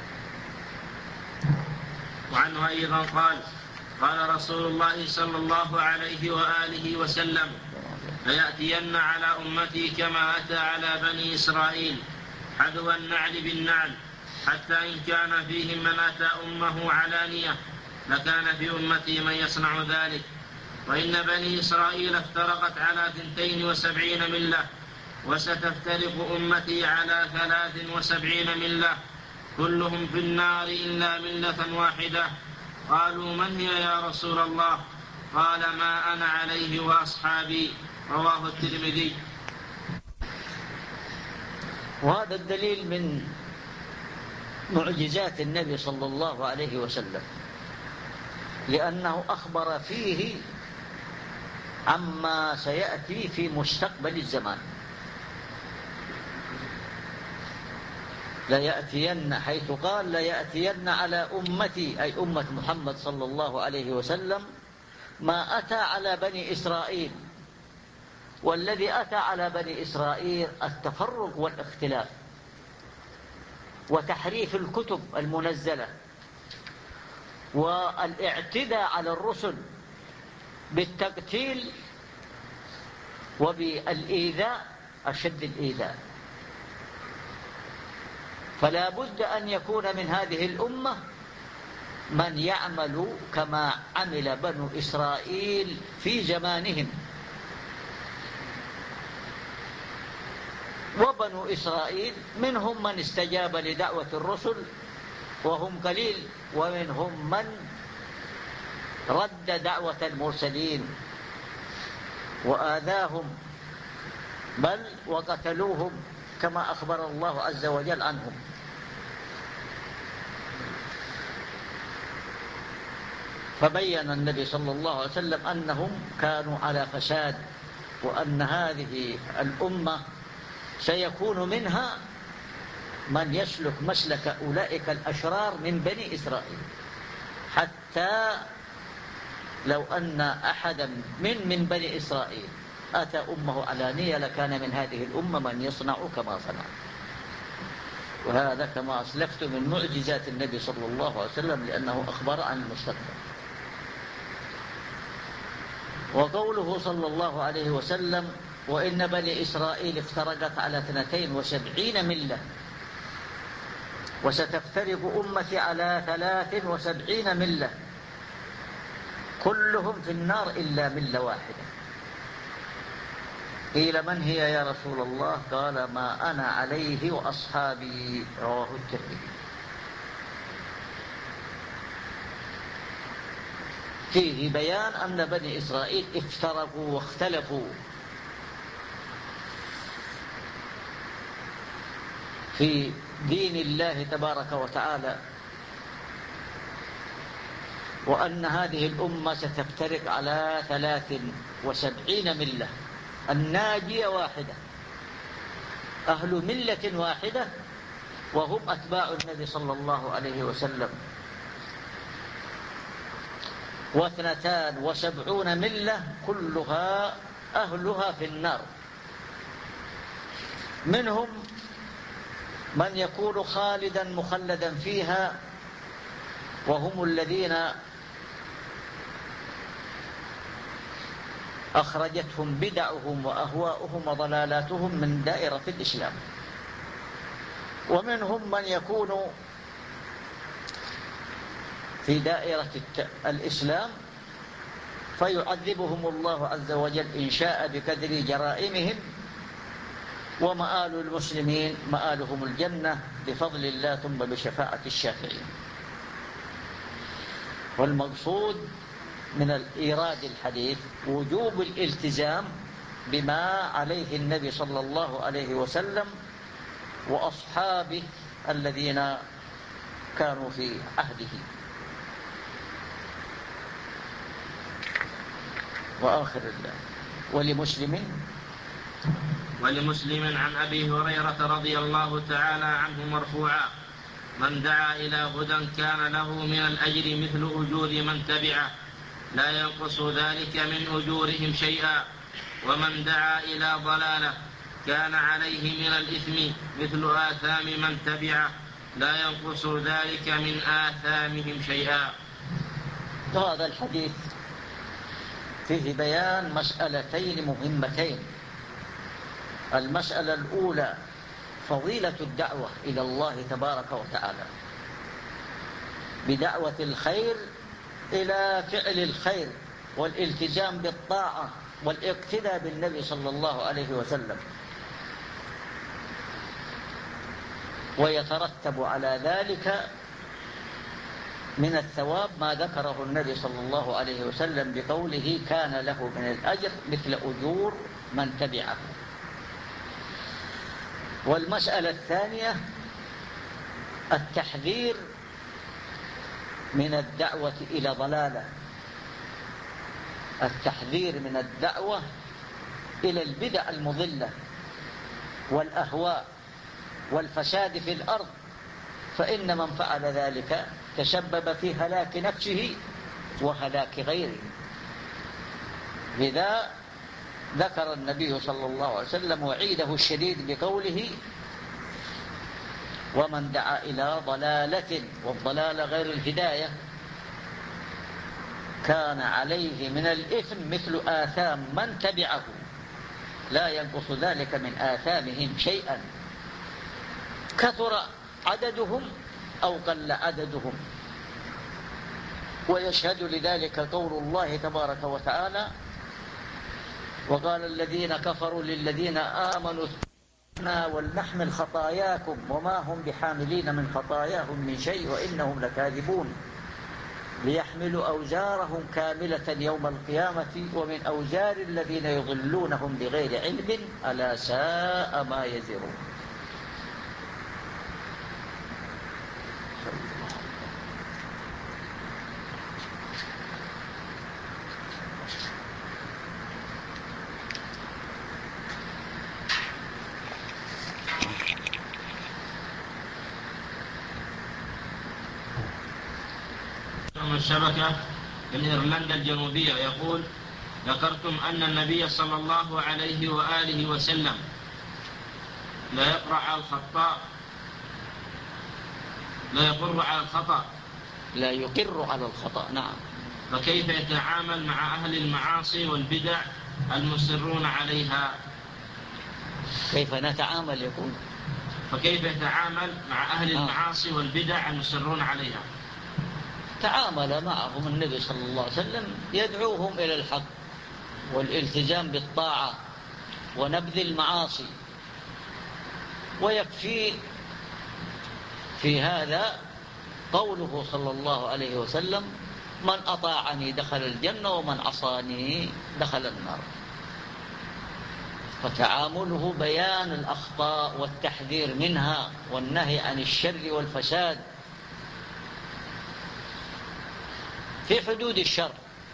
وعنه أيضا قال: قال رسول الله صلى الله عليه وآله وسلم: ليأتين على أمتي كما أتى على بني إسرائيل حذو النعل بالنعل، حتى إن كان فيهم من أتى أمه علانية لكان في أمتي من يصنع ذلك. وإن بني إسرائيل افترقت على ثنتين وسبعين ملة، وستفترق أمتي على ثلاث وسبعين ملة، كلهم في النار إلا ملة واحدة. قالوا من هي يا رسول الله؟ قال ما أنا عليه وأصحابي. رواه الترمذي. وهذا الدليل من معجزات النبي صلى الله عليه وسلم، لأنه أخبر فيه عما سيأتي في مستقبل الزمان. ليأتين، حيث قال ليأتين على أمتي، أي أمة محمد صلى الله عليه وسلم، ما أتى على بني إسرائيل. والذي أتى على بني إسرائيل التفرق والاختلاف وتحريف الكتب المنزلة والاعتداء على الرسل بالتقتيل وبالإيذاء أشد الإيذاء. فلا بد أن يكون من هذه الأمة من يعمل كما عمل بنو إسرائيل في زمانهم. وبنو إسرائيل منهم من استجاب لدعوة الرسل وهم قليل، ومنهم من رد دعوة المرسلين وآذاهم، بل وقتلوهم كما أخبر الله عز وجل عنهم. فبين النبي صلى الله عليه وسلم أنهم كانوا على فساد، وأن هذه الأمة سيكون منها من يسلك مسلك أولئك الأشرار من بني إسرائيل، حتى لو أن أحدا من من بني إسرائيل أتى أمه علانية لكان من هذه الأمة من يصنع كما صنع. وهذا كما أسلفت من معجزات النبي صلى الله عليه وسلم، لأنه أخبر عن المستقبل. وقوله صلى الله عليه وسلم وإن بني إسرائيل افترقت على اثنتين وسبعين ملة، وستفترق أمتي على ثلاث وسبعين ملة، كلهم في النار إلا ملة واحدة. قيل من هي يا رسول الله؟ قال ما أنا عليه وأصحابي. رواه الترمذي. فيه بيان أن بني إسرائيل افترقوا واختلفوا في دين الله تبارك وتعالى، وأن هذه الأمة ستفترق على ثلاث وسبعين ملة، الناجية واحدة، أهل ملة واحدة، وهم أتباع النبي صلى الله عليه وسلم. واثنتان وسبعون ملة كلها أهلها في النار، منهم من يكون خالدا مخلدا فيها، وهم الذين أخرجتهم بدعهم وأهواؤهم وضلالاتهم من دائرة الإسلام. ومنهم من يكون في دائرة الإسلام فيعذبهم الله عز وجل إن شاء بقدر جرائمهم، ومآل المسلمين مآلهم الجنة بفضل الله ثم بشفاعة الشافعين. والمقصود من الإيراد الحديث وجوب الالتزام بما عليه النبي صلى الله عليه وسلم وأصحابه الذين كانوا في عهده. وآخر الله ولمسلم ولمسلم عن أبي هريرة رضي الله تعالى عنه مرفوعا: من دعا إلى هدى كان له من الأجر مثل أجور من تبعه لا ينقص ذلك من أجورهم شيئا، ومن دعا إلى ضلالة كان عليه من الإثم مثل آثام من تبعه لا ينقص ذلك من آثامهم شيئا. هذا الحديث فيه بيان مسألتين مهمتين. المسألة الأولى فضيلة الدعوة إلى الله تبارك وتعالى بدعوة الخير إلى فعل الخير والالتزام بالطاعة والاقتداء بالنبي صلى الله عليه وسلم، ويترتب على ذلك من الثواب ما ذكره النبي صلى الله عليه وسلم بقوله كان له من الأجر مثل أجور من تبعه. والمسألة الثانية التحذير من الدعوة إلى ضلالة، التحذير من الدعوة إلى البدع المضلة والأهواء والفساد في الأرض، فإن من فعل ذلك تسبب في هلاك نفسه وهلاك غيره. لذا ذكر النبي صلى الله عليه وسلم وعيده الشديد بقوله ومن دعا إلى ضلالة، والضلالة غير الهداية، كان عليه من الإثم مثل آثام من تبعه لا ينقص ذلك من آثامهم شيئا، كثر عددهم أو قل عددهم. ويشهد لذلك قول الله تبارك وتعالى وقال الذين كفروا للذين آمنوا ولنحمل خطاياكم وما هم بحاملين من خطاياهم من شيء وإنهم لكاذبون ليحملوا أوزارهم كاملة يوم القيامة ومن أوزار الذين يضلونهم بغير علم ألا ساء ما يزرون. الشبكة من إيرلندا الجنوبية يقول ذكرتم أن النبي صلى الله عليه وآله وسلم لا يقرأ على الخطأ لا يقر على الخطأ لا يقر على الخطأ. نعم. فكيف يتعامل مع أهل المعاصي والبدع المصرون عليها؟ كيف نتعامل يقول فكيف يتعامل مع أهل المعاصي والبدع المصرون عليها؟ تعامل معهم النبي صلى الله عليه وسلم يدعوهم إلى الحق والالتزام بالطاعة ونبذ المعاصي، ويكفي في هذا قوله صلى الله عليه وسلم من أطاعني دخل الجنة ومن عصاني دخل النار. فتعامله بيان الأخطاء والتحذير منها والنهي عن الشر والفساد في حدود الشر،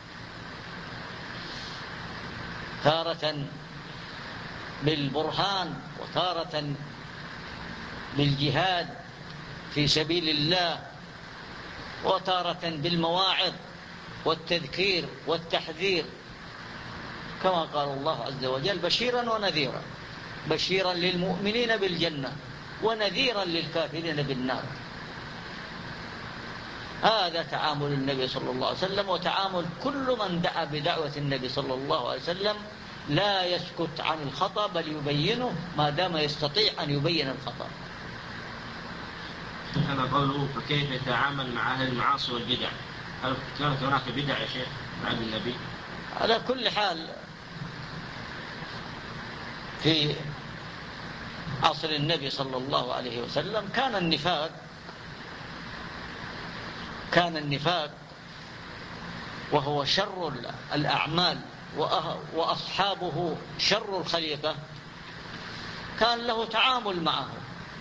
تارة بالبرهان وتارة بالجهاد في سبيل الله وتارة بالمواعظ والتذكير والتحذير، كما قال الله عز وجل بشيرا ونذيرا، بشيرا للمؤمنين بالجنة ونذيرا للكافرين بالنار. هذا تعامل النبي صلى الله عليه وسلم وتعامل كل من دعا بدعوة النبي صلى الله عليه وسلم، لا يسكت عن الخطأ بل يبينه ما دام يستطيع أن يبين الخطأ. هذا قوله فكيف يتعامل مع أهل المعاصي والبدع؟ هل كانت هناك بدع يا شيخ بعد النبي؟ على كل حال في عصر النبي صلى الله عليه وسلم كان النفاق كان النفاق وهو شر الأعمال وأصحابه شر الخليقة، كان له تعامل معه،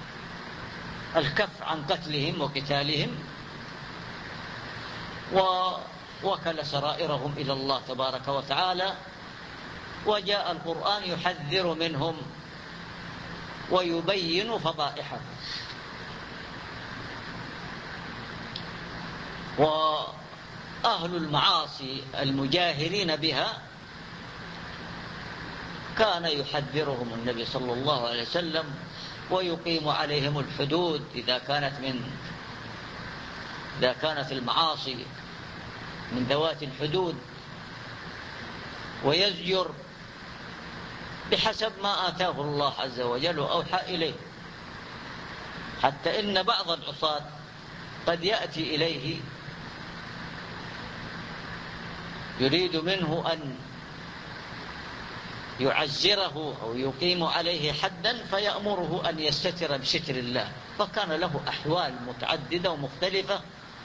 الكف عن قتلهم وقتالهم، ووكل سرائرهم إلى الله تبارك وتعالى، وجاء القرآن يحذر منهم ويبين فضائحهم. وأهل المعاصي المجاهرين بها كان يحذرهم النبي صلى الله عليه وسلم ويقيم عليهم الحدود إذا كانت من إذا كانت المعاصي من ذوات الحدود، ويزجر بحسب ما آتاه الله عز وجل وأوحى إليه. حتى إن بعض العصاة قد يأتي إليه يريد منه أن يعزره أو يقيم عليه حدا فيأمره أن يستتر بستر الله، فكان له أحوال متعددة ومختلفة،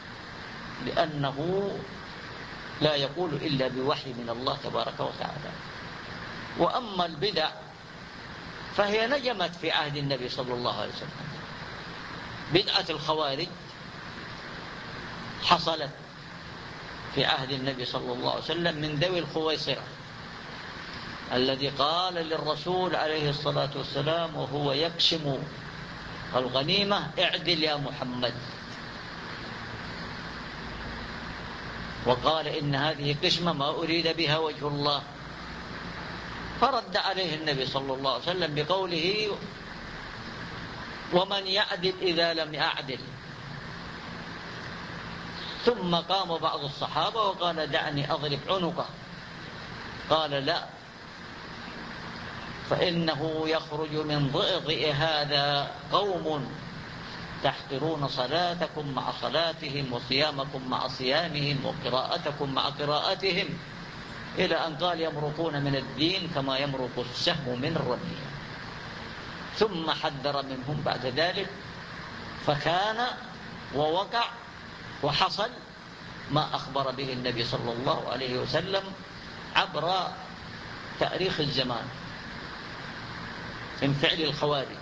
لأنه لا يقول إلا بوحي من الله تبارك وتعالى. وأما البدع فهي نجمت في عهد النبي صلى الله عليه وسلم. بدعة الخوارج حصلت في عهد النبي صلى الله عليه وسلم من ذوي الخويصرة، الذي قال للرسول عليه الصلاة والسلام وهو يقسم الغنيمة: اعدل يا محمد. وقال: إن هذه قسمة ما أريد بها وجه الله. فرد عليه النبي صلى الله عليه وسلم بقوله: ومن يعدل إذا لم يعدل. ثم قام بعض الصحابة وقال: دعني أضرب عنقه. قال: لا، فإنه يخرج من ضئضئ هذا قوم تحقرون صلاتكم مع صلاتهم وصيامكم مع صيامهم وقراءتكم مع قراءتهم، إلى أن قال: يمرقون من الدين كما يمرق السهم من الرمية. ثم حذر منهم بعد ذلك، فكان ووقع وحصل ما أخبر به النبي صلى الله عليه وسلم عبر تاريخ الزمان من فعل الخوارج.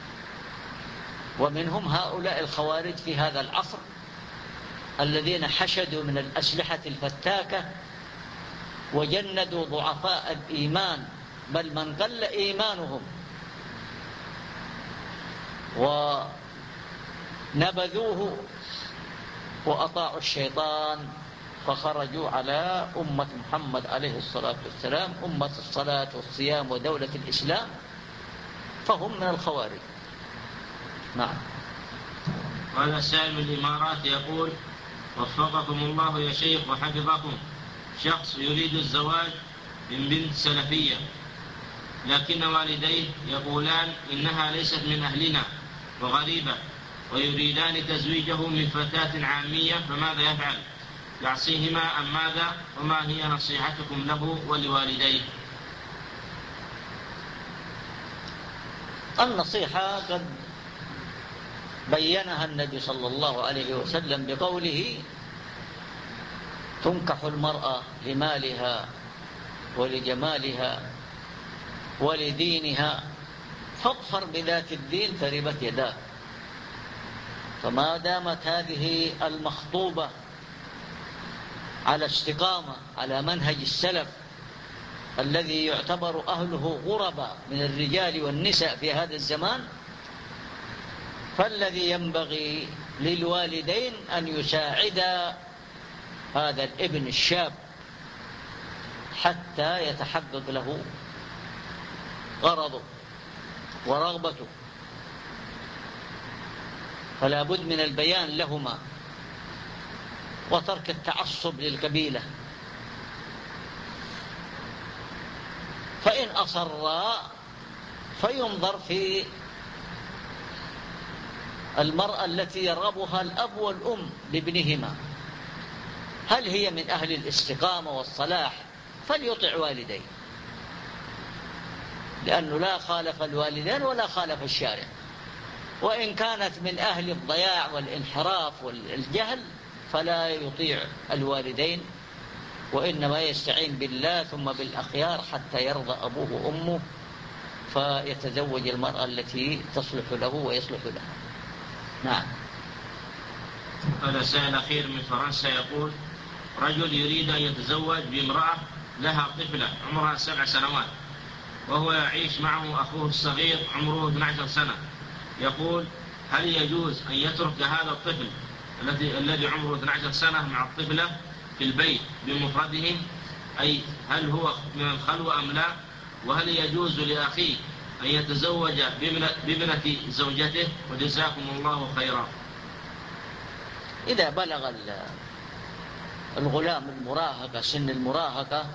ومنهم هؤلاء الخوارج في هذا العصر الذين حشدوا من الأسلحة الفتاكة وجندوا ضعفاء الإيمان، بل من قل إيمانهم، ونبذوه وأطاعوا الشيطان، فخرجوا على أمة محمد عليه الصلاة والسلام، أمة الصلاة والصيام ودولة الإسلام، فهم من الخوارج. نعم. وهذا سائل من الإمارات يقول: وفقكم الله يا شيخ وحفظكم، شخص يريد الزواج من بنت سلفية، لكن والديه يقولان إنها ليست من أهلنا وغريبة، ويريدان تزويجه من فتاة عامية، فماذا يفعل؟ يعصيهما أم ماذا؟ وما هي نصيحتكم له ولوالديه؟ النصيحة قد بينها النبي صلى الله عليه وسلم بقوله: تنكح المرأة لمالها ولجمالها ولدينها، فاظفر بذات الدين تربت يداك. فما دامت هذه المخطوبة على استقامة على منهج السلف الذي يعتبر أهله غرباء من الرجال والنساء في هذا الزمان، فالذي ينبغي للوالدين أن يساعدا هذا الابن الشاب حتى يتحقق له غرضه ورغبته، فلا بد من البيان لهما وترك التعصب للقبيلة. فإن أصرا فينظر في المرأة التي يرغبها الأب والأم لابنهما، هل هي من أهل الاستقامة والصلاح؟ فليطع والديه، لأنه لا خالف الوالدين ولا خالف الشارع. وإن كانت من أهل الضياع والانحراف والجهل فلا يطيع الوالدين، وإنما يستعين بالله ثم بالأخيار حتى يرضى أبوه وأمه فيتزوج المرأة التي تصلح له ويصلح لها. نعم. هذا سائل أخير من فرنسا يقول: رجل يريد أن يتزوج بامرأة لها طفلة عمرها سبع سنوات، وهو يعيش معه أخوه الصغير عمره اثنتي عشرة سنة. يقول: هل يجوز أن يترك هذا الطفل الذي الذي عمره اثنتي عشرة سنة مع الطفلة في البيت بمفردهم، أي هل هو من الخلوة أم لا؟ وهل يجوز لأخيه أن يتزوج بابنة زوجته؟ وجزاكم الله خيرا. إذا بلغ الغلام المراهقة سن المراهقة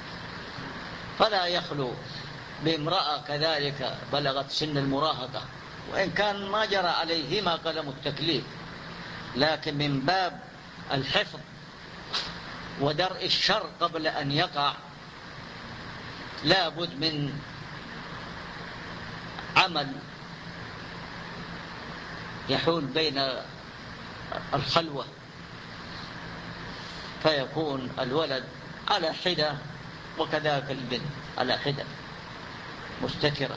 فلا يخلو بامرأة كذلك بلغت سن المراهقة وإن كان ما جرى عليهما قلم التكليف، لكن من باب الحفظ ودرء الشر قبل أن يقع لا بد من عمل يحول بين الخلوة، فيكون الولد على حدة وكذلك البنت على حدة مستترة.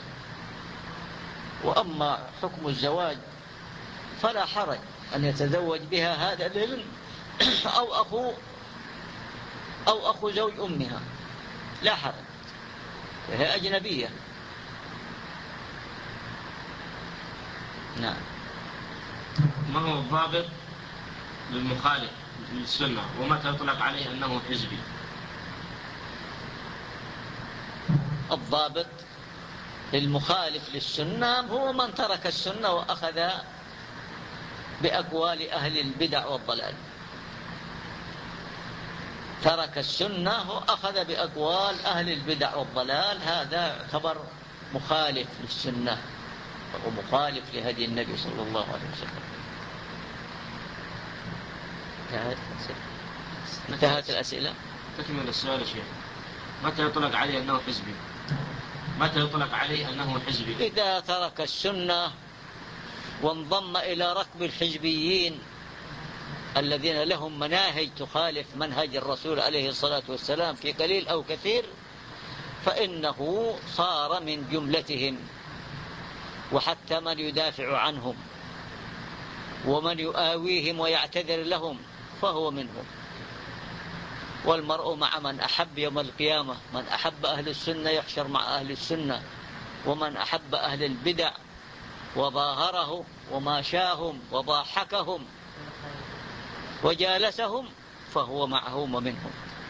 وأما حكم الزواج فلا حرج أن يتزوج بها هذا الابن أو أخو أو أخو زوج أمها، لا حرج، هي أجنبية. نعم. ما هو الضابط للمخالف للسنة ومتى يطلق عليه أنه حزبي؟ الضابط للمخالف للسنة هو من ترك السنة وأخذ بأقوال أهل البدع والضلال. ترك السنة وأخذ بأقوال أهل البدع والضلال، هذا يعتبر مخالف للسنة ومخالف لهدي النبي صلى الله عليه وسلم. انتهت الأسئلة. تكمل السؤال يا شيخ. متى يطلق عليه أنه حزبي؟ متى يطلق عليه أنه حزبي؟ إذا ترك السنة وانضم إلى ركب الحزبيين الذين لهم مناهج تخالف منهج الرسول عليه الصلاة والسلام في قليل أو كثير، فإنه صار من جملتهم. وحتى من يدافع عنهم ومن يؤاويهم ويعتذر لهم فهو منهم. والمرء مع من أحب يوم القيامة، من أحب أهل السنة يحشر مع أهل السنة، ومن أحب أهل البدع وظاهره وماشاهم وضاحكهم وجالسهم فهو معهم ومنهم.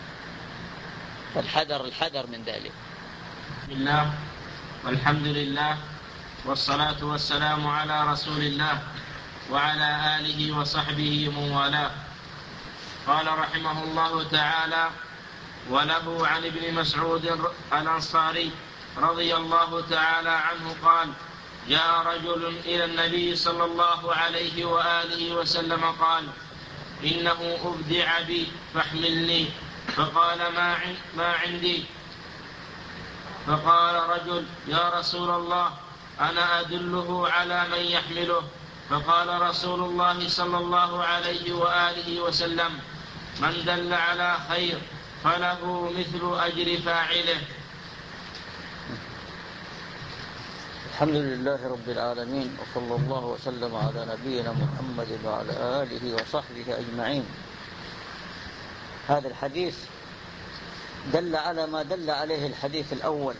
فالحذر الحذر من ذلك. بسم الله والحمد لله والصلاة والسلام على رسول الله وعلى آله وصحبه من والاه. قال رحمه الله تعالى: وله عن ابن مسعود الأنصاري رضي الله تعالى عنه قال: جاء رجل إلى النبي صلى الله عليه وآله وسلم قال: إنه أبدع بي فاحملني. فقال: ما عندي. فقال رجل: يا رسول الله، أنا أدله على من يحمله. فقال رسول الله صلى الله عليه وآله وسلم: من دل على خير فله مثل أجر فاعله. الحمد لله رب العالمين، وصلى الله وسلم على نبينا محمد وعلى آله وصحبه أجمعين. هذا الحديث دل على ما دل عليه الحديث الأول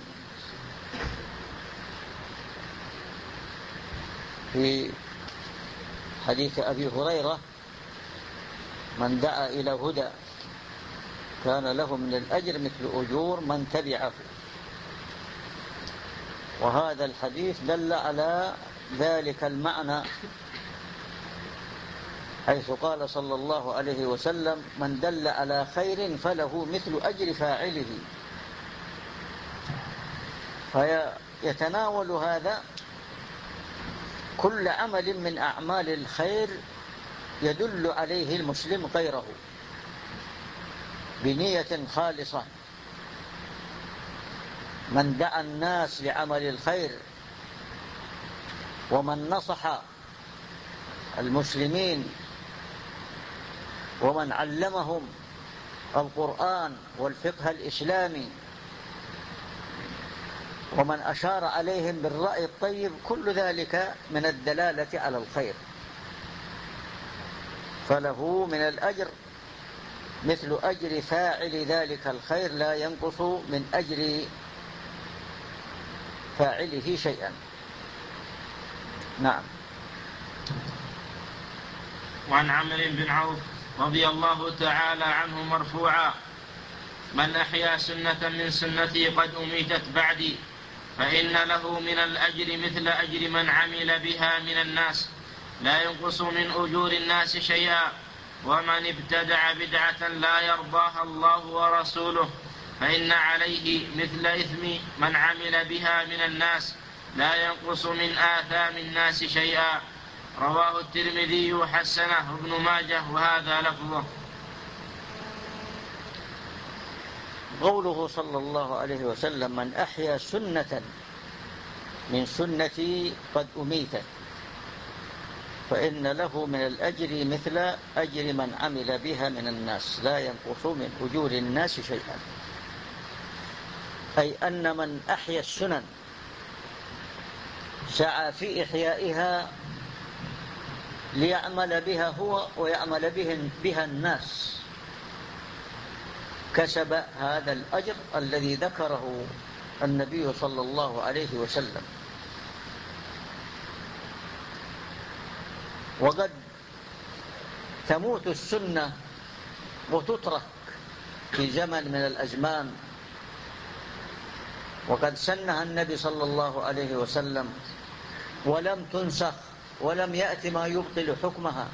في حديث أبي هريرة: من دعا إلى هدى كان له من الأجر مثل أجور من تبعه. وهذا الحديث دل على ذلك المعنى، حيث قال صلى الله عليه وسلم: من دل على خير فله مثل أجر فاعله. فيتناول هذا كل عمل من أعمال الخير يدل عليه المسلم غيره بنية خالصة. من دعا الناس لعمل الخير، ومن نصح المسلمين، ومن علمهم القرآن والفقه الإسلامي، ومن أشار عليهم بالرأي الطيب، كل ذلك من الدلالة على الخير، فله من الأجر مثل أجر فاعل ذلك الخير، لا ينقص من أجر فاعله شيئا. نعم. وعن عمرو بن عوف رضي الله تعالى عنه مرفوعا: من أحيا سنة من سنتي قد أميتت بعدي فإن له من الأجر مثل أجر من عمل بها من الناس، لا ينقص من أجور الناس شيئا. ومن ابتدع بدعة لا يرضاها الله ورسوله فإن عليه مثل إثم من عمل بها من الناس، لا ينقص من آثام الناس شيئا. رواه الترمذي وحسنه ابن ماجه وهذا لفظه. قوله صلى الله عليه وسلم: من أحيا سنة من سنتي قد أميتت فإن له من الأجر مثل أجر من عمل بها من الناس لا ينقص من أجور الناس شيئا. أي أن من أحيا السنن سعى في إحيائها ليعمل بها هو ويعمل بها الناس، كسب هذا الأجر الذي ذكره النبي صلى الله عليه وسلم. وقد تموت السنة وتترك في زمن من الأزمان، وقد سنها النبي صلى الله عليه وسلم ولم تنسخ ولم يأت ما يبطل حكمها،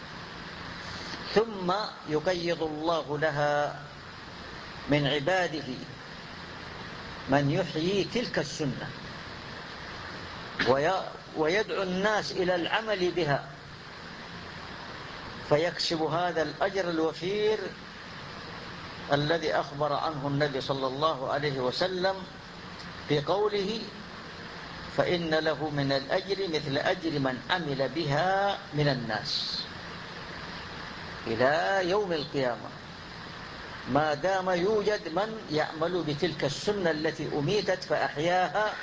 ثم يقيض الله لها من عباده من يحيي تلك السنة ويدعو الناس إلى العمل بها، فيكسب هذا الأجر الوفير الذي أخبر عنه النبي صلى الله عليه وسلم في قوله: فإن له من الأجر مثل أجر من عمل بها من الناس إلى يوم القيامة، ما دام يوجد من يعمل بتلك السنة التي أميتت فأحياها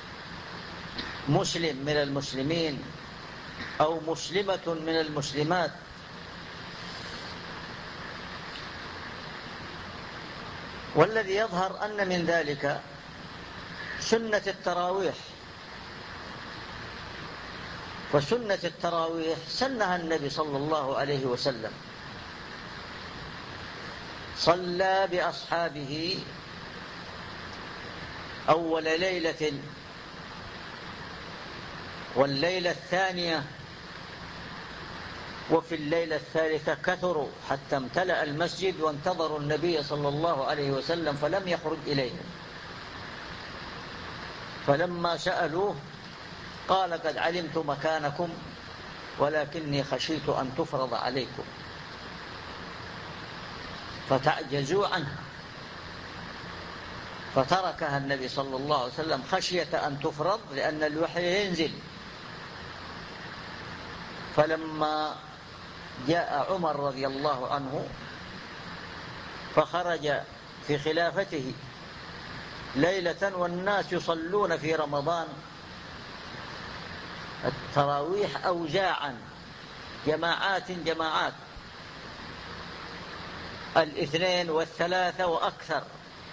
مسلم من المسلمين أو مسلمة من المسلمات. والذي يظهر أن من ذلك سنة التراويح، فسنة التراويح سنها النبي صلى الله عليه وسلم، صلى بأصحابه أول ليلة والليلة الثانية، وفي الليلة الثالثة كثروا حتى امتلأ المسجد وانتظروا النبي صلى الله عليه وسلم فلم يخرج إليهم، فلما سألوه قال: قد علمت مكانكم ولكني خشيت أن تفرض عليكم فتعجزوا عنها، فتركها النبي صلى الله عليه وسلم خشية أن تفرض لأن الوحي ينزل. فلما جاء عمر رضي الله عنه فخرج في خلافته ليلة والناس يصلون في رمضان التراويح أوزاعا، جماعات جماعات، الاثنين والثلاثة وأكثر،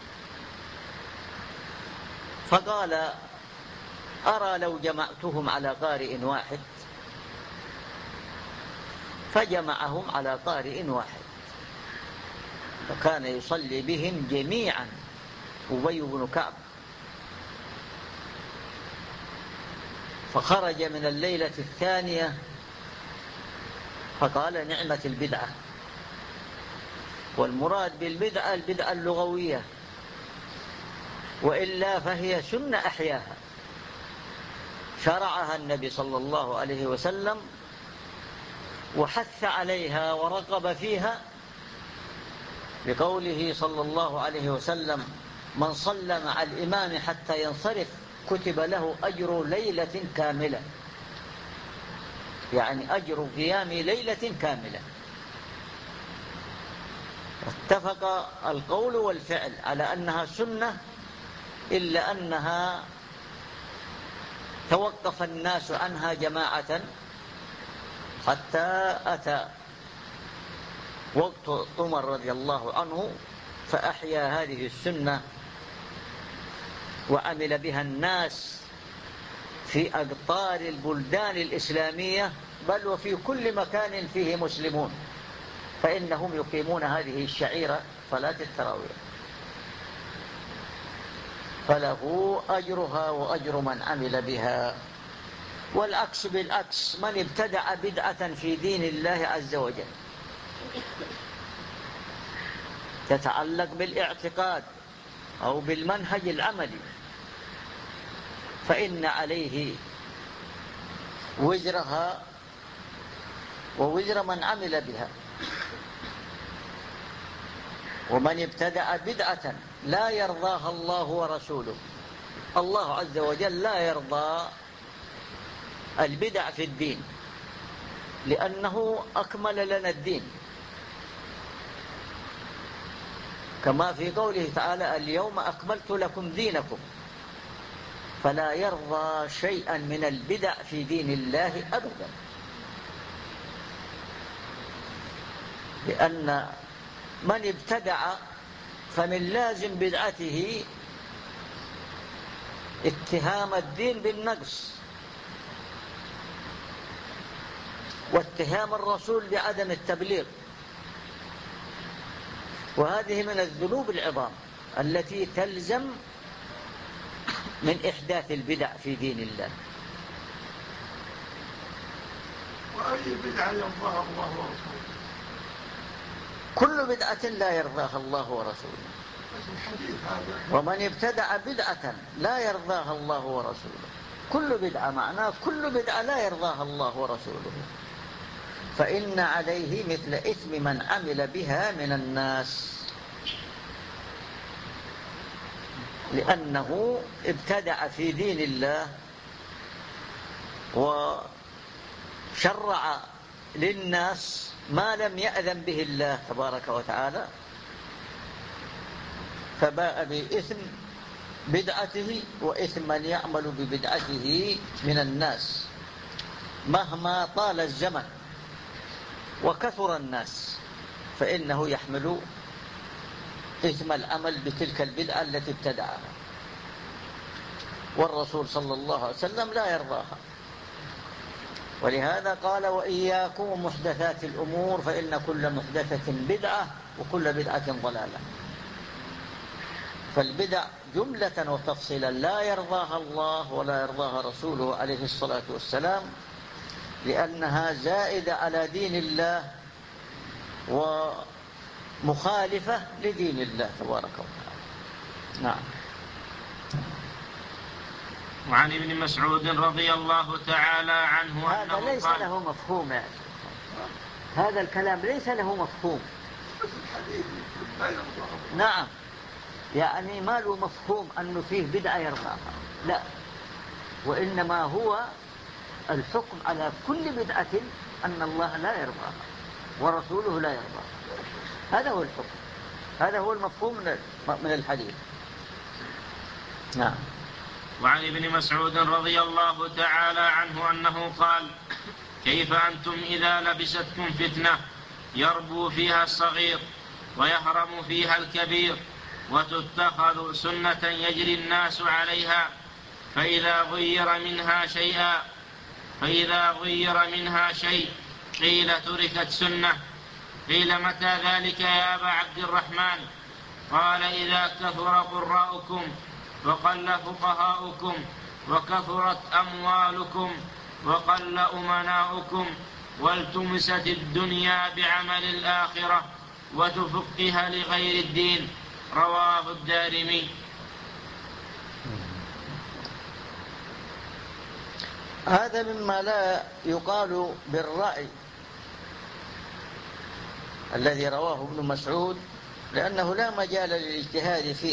فقال: أرى لو جمعتهم على قارئ واحد، فجمعهم على قارئ واحد، فكان يصلي بهم جميعا أبي بن كعب. فخرج من الليلة الثانية فقال: نعمة البدعة. والمراد بالبدعة البدعة اللغوية، وإلا فهي سنة أحياها شرعها النبي صلى الله عليه وسلم وحث عليها ورغب فيها، بقوله صلى الله عليه وسلم: من صلى مع الإمام حتى ينصرف كتب له أجر ليلة كاملة، يعني أجر قيام ليلة كاملة. اتفق القول والفعل على أنها سنة، إلا أنها توقف الناس عنها جماعة حتى أتى وقت عمر رضي الله عنه فأحيا هذه السنة وعمل بها الناس في أقطار البلدان الإسلامية، بل وفي كل مكان فيه مسلمون، فإنهم يقيمون هذه الشعيرة صلاة التراويح، فله أجرها وأجر من عمل بها. والعكس بالعكس، من ابتدع بدعة في دين الله عز وجل تتعلق بالاعتقاد أو بالمنهج العملي، فإن عليه وزرها ووزر من عمل بها. ومن ابتدع بدعة لا يرضاها الله ورسوله، الله عز وجل لا يرضى البدع في الدين لأنه أكمل لنا الدين، كما في قوله تعالى اليوم أكملت لكم دينكم. فلا يرضى شيئا من البدع في دين الله أبدا، لأن من ابتدع فمن لازم بدعته اتهام الدين بالنقص، واتهام الرسول بعدم التبليغ، وهذه من الذنوب العظام التي تلزم من إحداث البدع في دين الله. وأي بدعة يرضاها الله ورسوله؟ كل بدعة لا يرضاها الله ورسوله. ومن ابتدع بدعة لا يرضاها الله ورسوله، كل بدعة معناه كل بدعة لا يرضاها الله ورسوله، فإن عليه مثل إثم من عمل بها من الناس، لأنه ابتدع في دين الله وشرع للناس ما لم يأذن به الله تبارك وتعالى، فباء بإثم بدعته وإثم من يعمل ببدعته من الناس مهما طال الزمن وكثر الناس، فإنه يحمل إثم العمل بتلك البدعة التي ابتدعها، والرسول صلى الله عليه وسلم لا يرضاها. ولهذا قال وإياكم محدثات الأمور فإن كل محدثة بدعة وكل بدعة ضلالة. فالبدع جملة وتفصيلا لا يرضاها الله ولا يرضاها رسوله عليه الصلاة والسلام، لأنها زائدة على دين الله ومخالفة لدين الله تبارك وتعالى. نعم. وعن ابن مسعود رضي الله تعالى عنه هذا ليس له مفهوم يا شيخ، هذا الكلام ليس له مفهوم. نعم، يعني ما له مفهوم أنه فيه بدعة يرضاها، لا، وإنما هو الحكم على كل بدعة أن الله لا يرضاها ورسوله لا يرضاها، هذا هو الحكم، هذا هو المفهوم من الحديث. نعم. وعن ابن مسعود رضي الله تعالى عنه أنه قال كيف أنتم إذا لبستكم فتنة يربو فيها الصغير ويهرم فيها الكبير وتتخذ سنة يجري الناس عليها فإذا غير منها شيئا فإذا غير منها شيء قيل تركت سنة، قيل متى ذلك يا أبا عبد الرحمن؟ قال إذا كثر قراؤكم وقل فقهاؤكم وكثرت أموالكم وقل أمناؤكم والتمست الدنيا بعمل الآخرة وتفقها لغير الدين. رواه الدارمي. هذا مما لا يقال بالرأي الذي رواه ابن مسعود، لأنه لا مجال للاجتهاد فيه،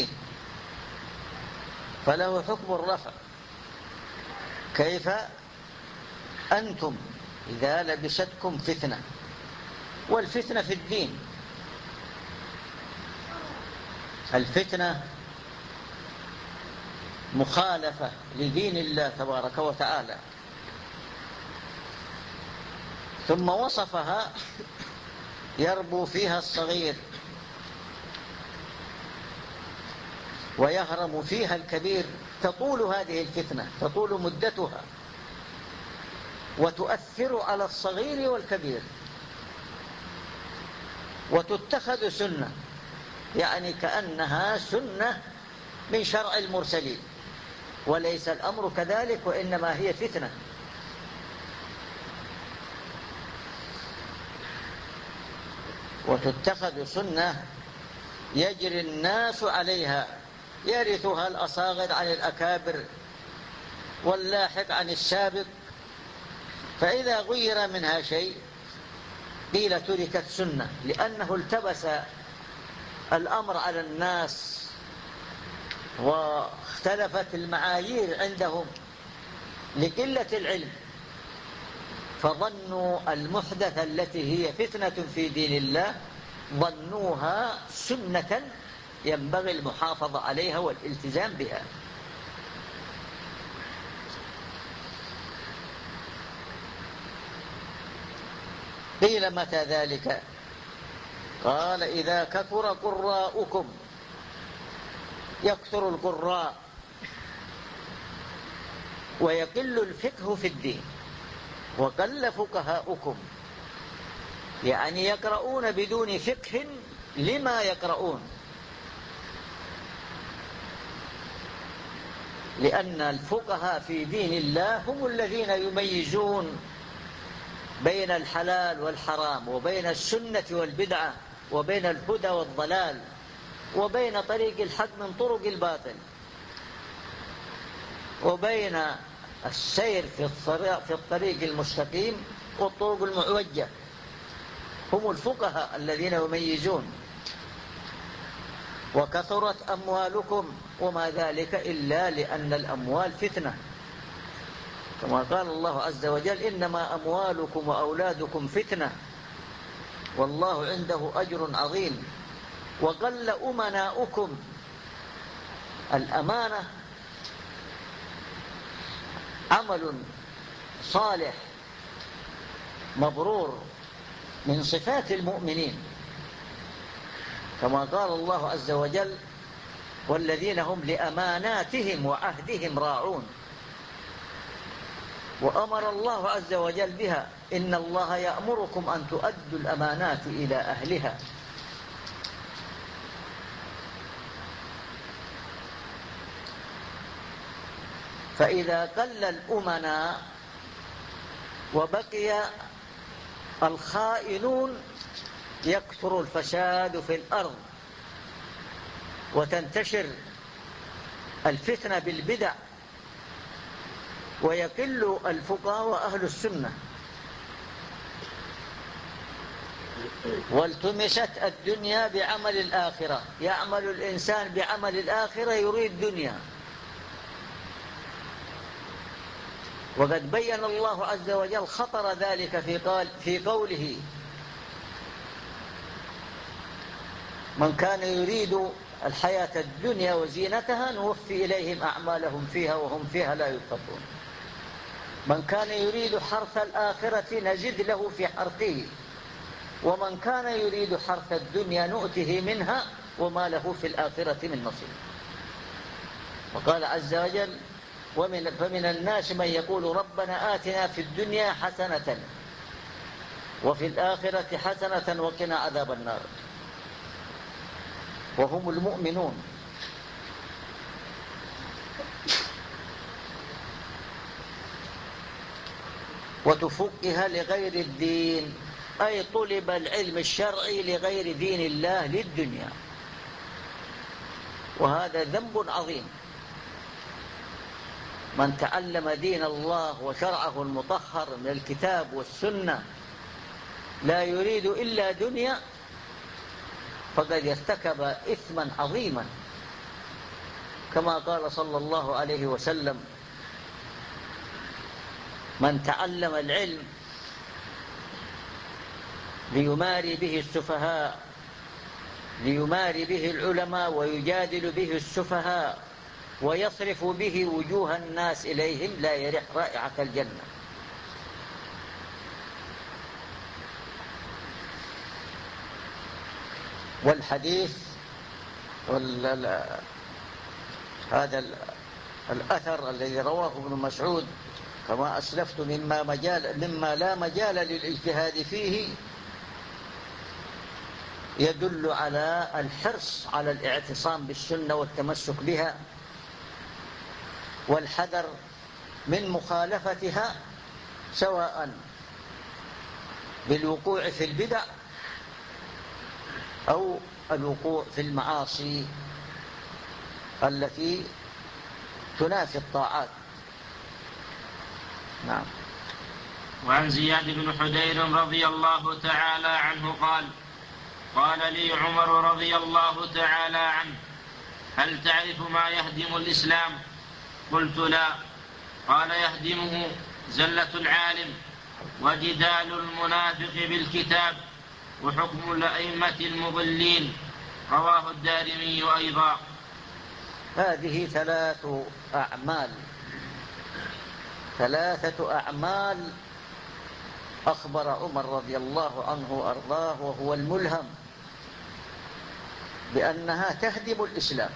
فله حكم الرفع. كيف أنتم إذا لبستكم فتنة، والفتنة في الدين، الفتنة مخالفة لدين الله تبارك وتعالى، ثم وصفها يربو فيها الصغير ويهرم فيها الكبير. تطول هذه الفتنة، تطول مدتها وتؤثر على الصغير والكبير وتتخذ سنة، يعني كأنها سنة من شرع المرسلين، وليس الأمر كذلك، وإنما هي فتنة. وتتخذ سنة يجري الناس عليها، يرثها الأصاغر عن الأكابر واللاحق عن السابق، فإذا غير منها شيء قيل تركت سنة، لأنه التبس الأمر على الناس واختلفت المعايير عندهم لقلة العلم، فظنوا المحدثة التي هي فتنة في دين الله ظنوها سنة ينبغي المحافظة عليها والالتزام بها. قيل متى ذلك؟ قال إذا كثر قراؤكم، يكثر القراء ويقل الفقه في الدين، وقل فقهاؤكم، يعني يقرؤون بدون فقه لما يقرؤون، لأن الفقهاء في دين الله هم الذين يميزون بين الحلال والحرام، وبين السنة والبدعة، وبين الهدى والضلال، وبين طريق الحق من طرق الباطل، وبين السير في الطريق المستقيم والطرق المعوجة. هم الفقهاء الذين يميزون. وكثرت أموالكم، وما ذلك إلا لأن الأموال فتنة، كما قال الله عز وجل إنما أموالكم وأولادكم فتنة والله عنده أجر عظيم. وقل أمناؤكم، الأمانة عمل صالح مبرور من صفات المؤمنين، كما قال الله عز وجل والذين هم لأماناتهم وعهدهم راعون. وأمر الله عز وجل بها إن الله يأمركم أن تؤدوا الأمانات إلى أهلها. فإذا قل الأمناء وبقي الخائنون يكثر الفساد في الأرض، وتنتشر الفتنة بالبدع، ويقل الفقهاء وأهل السنة. والتمست الدنيا بعمل الآخرة، يعمل الإنسان بعمل الآخرة يريد دنيا. وقد بين الله عز وجل خطر ذلك في, قال في قوله من كان يريد الحياة الدنيا وزينتها نوفي إليهم أعمالهم فيها وهم فيها لا يبخسون. من كان يريد حرث الآخرة نزد له في حرثه ومن كان يريد حرث الدنيا نؤته منها وما له في الآخرة من نصيب. وقال عز وجل ومن فمن الناس من يقول ربنا آتنا في الدنيا حسنة وفي الآخرة حسنة وقنا عذاب النار، وهم المؤمنون. وتفقه لغير الدين، أي طلب العلم الشرعي لغير دين الله للدنيا، وهذا ذنب عظيم. من تعلم دين الله وشرعه المطهر من الكتاب والسنة لا يريد إلا دنيا فقد ارتكب إثما عظيما، كما قال صلى الله عليه وسلم من تعلم العلم ليماري به السفهاء ليماري به العلماء ويجادل به السفهاء ويصرف به وجوه الناس إليهم لا يرح رائحة الجنة. والحديث هذا الأثر الذي رواه ابن مسعود كما أسلفت مما, مجال مما لا مجال للاجتهاد فيه يدل على الحرص على الاعتصام بالسنة والتمسك بها والحذر من مخالفتها، سواء بالوقوع في البدع أو الوقوع في المعاصي التي تنافي الطاعات. نعم. وعن زياد بن حدير رضي الله تعالى عنه قال قال لي عمر رضي الله تعالى عنه هل تعرف ما يهدم الإسلام؟ قلت لا. قال يهدمه زلة العالم وجدال المنافق بالكتاب وحكم الأئمة المضلين. رواه الدارمي أيضا. هذه ثلاث أعمال ثلاثة أعمال أخبر عمر رضي الله عنه وأرضاه وهو الملهم بأنها تهدم الإسلام.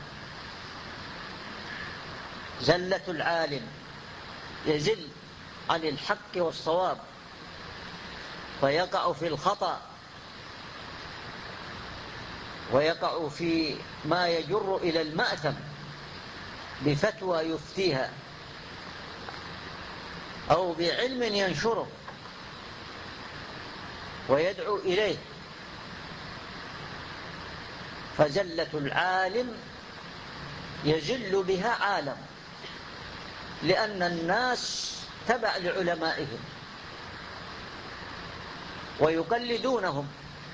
زلة العالم يزل عن الحق والصواب فيقع في الخطأ ويقع في ما يجر إلى المأثم بفتوى يفتيها أو بعلم ينشره ويدعو إليه. فزلة العالم يزل بها عالم لأن الناس تبع لعلمائهم ويقلدونهم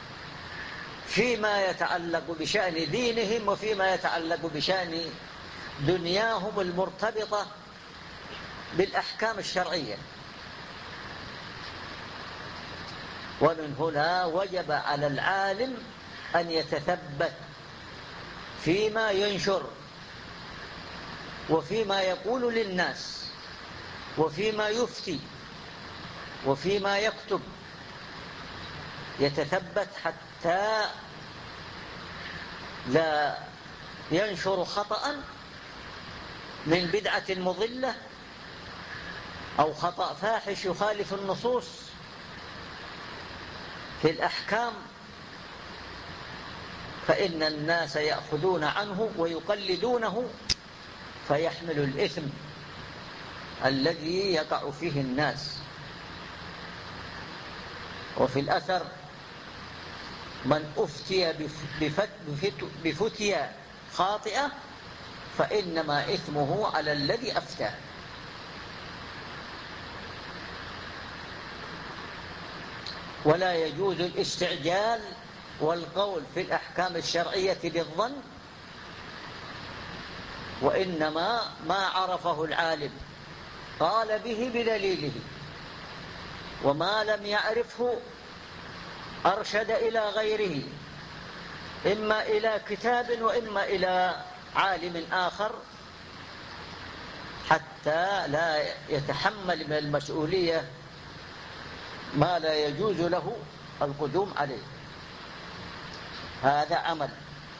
فيما يتعلق بشأن دينهم وفيما يتعلق بشأن دنياهم المرتبطة بالأحكام الشرعية. ومن هنا وجب على العالم أن يتثبت فيما ينشر وفيما يقول للناس وفيما يفتي وفيما يكتب، يتثبت حتى لا ينشر خطأ من بدعة مضلة أو خطأ فاحش يخالف النصوص في الأحكام، فإن الناس يأخذون عنه ويقلدونه فيحمل الإثم الذي يقع فيه الناس. وفي الأثر من أفتي بفتية خاطئة فإنما إثمه على الذي أفتى. ولا يجوز الاستعجال والقول في الأحكام الشرعية بالظن، وإنما ما عرفه العالم قال به بدليله، وما لم يعرفه أرشد إلى غيره، إما إلى كتاب وإما إلى عالم آخر، حتى لا يتحمل من المسؤولية ما لا يجوز له القدوم عليه. هذا عمل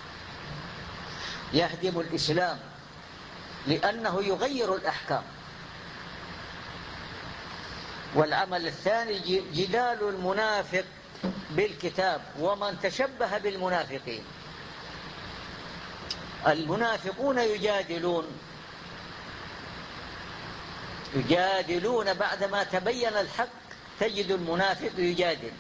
يهدم الإسلام لأنه يغير الأحكام. والعمل الثاني جدال المنافق بالكتاب ومن تشبه بالمنافقين. المنافقون يجادلون يجادلون بعدما تبين الحق، تجد المنافق يجادل،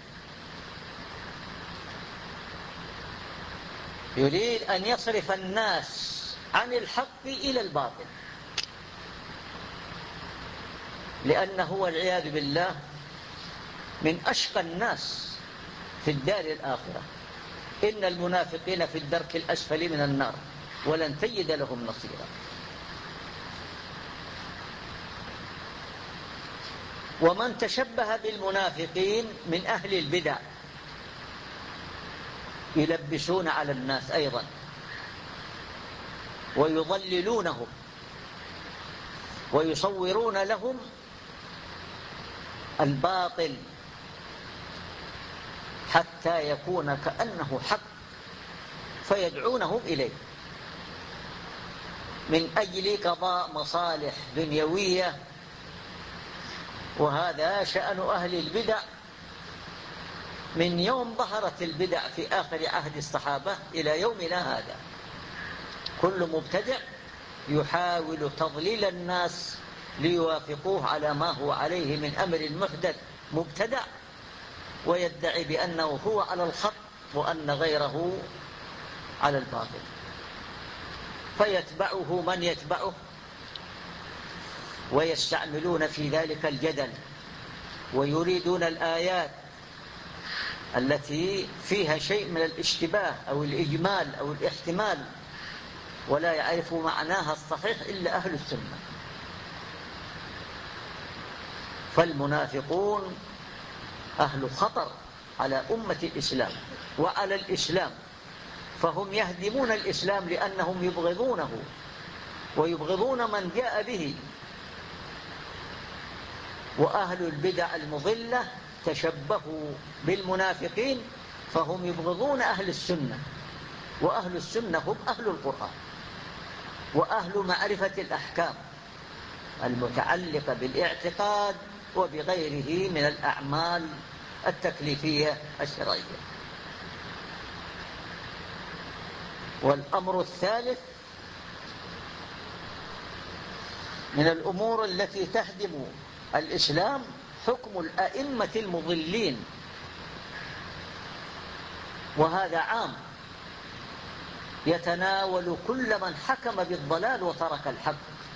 يريد أن يصرف الناس عن الحق إلى الباطل، لأنه والعياذ بالله من أشقى الناس في الدار الآخرة. إن المنافقين في الدرك الأسفل من النار ولن تجد لهم نصيرا. ومن تشبه بالمنافقين من أهل البدع يلبسون على الناس أيضا ويضللونهم ويصورون لهم الباطل حتى يكون كأنه حق فيدعونهم إليه من أجل قضاء مصالح دنيوية. وهذا شأن أهل البدع من يوم ظهرت البدع في آخر عهد الصحابة إلى يومنا هذا. كل مبتدع يحاول تضليل الناس ليوافقوه على ما هو عليه من أمر محدث مبتدع، ويدعي بأنه هو على الخط وأن غيره على الباطل، فيتبعه من يتبعه ويستعملون في ذلك الجدل، ويريدون الآيات التي فيها شيء من الاشتباه أو الإجمال أو الاحتمال، ولا يعرف معناها الصحيح إلا أهل السنة. فالمنافقون أهل خطر على أمة الإسلام وعلى الإسلام، فهم يهدمون الإسلام لأنهم يبغضونه ويبغضون من جاء به. وأهل البدع المضلة تشبهوا بالمنافقين، فهم يبغضون أهل السنة، وأهل السنة هم أهل القرآن وأهل معرفة الأحكام المتعلقة بالاعتقاد وبغيره من الأعمال التكليفية الشرعية. والأمر الثالث من الأمور التي تهدم الإسلام حكم الأئمة المضلين، وهذا عام يتناول كل من حكم بالضلال وترك الحق،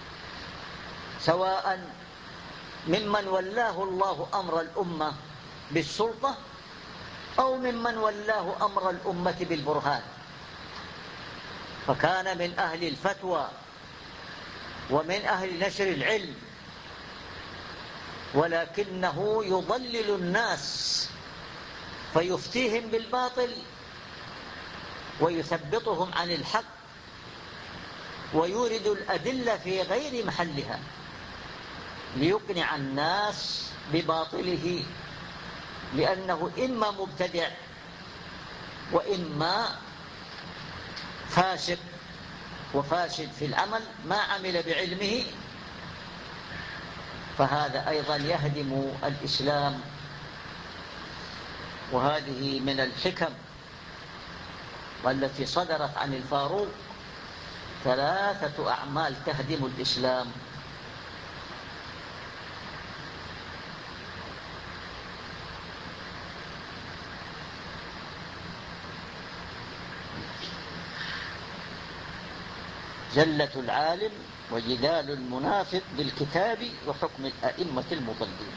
سواء ممن ولاه الله أمر الأمة بالسلطة أو ممن ولاه أمر الأمة بالبرهان، فكان من أهل الفتوى ومن أهل نشر العلم، ولكنه يضلل الناس فيفتيهم بالباطل ويثبطهم عن الحق ويورد الأدلة في غير محلها ليقنع الناس بباطله، لأنه إما مبتدع وإما فاسق وفاسد في العمل ما عمل بعلمه، فهذا أيضا يهدم الإسلام. وهذه من الحكم والتي صدرت عن الفاروق ثلاثة أعمال تهدم الإسلام. زلة العالم وجدال المنافق بالكتاب وحكم الأئمة المضلين.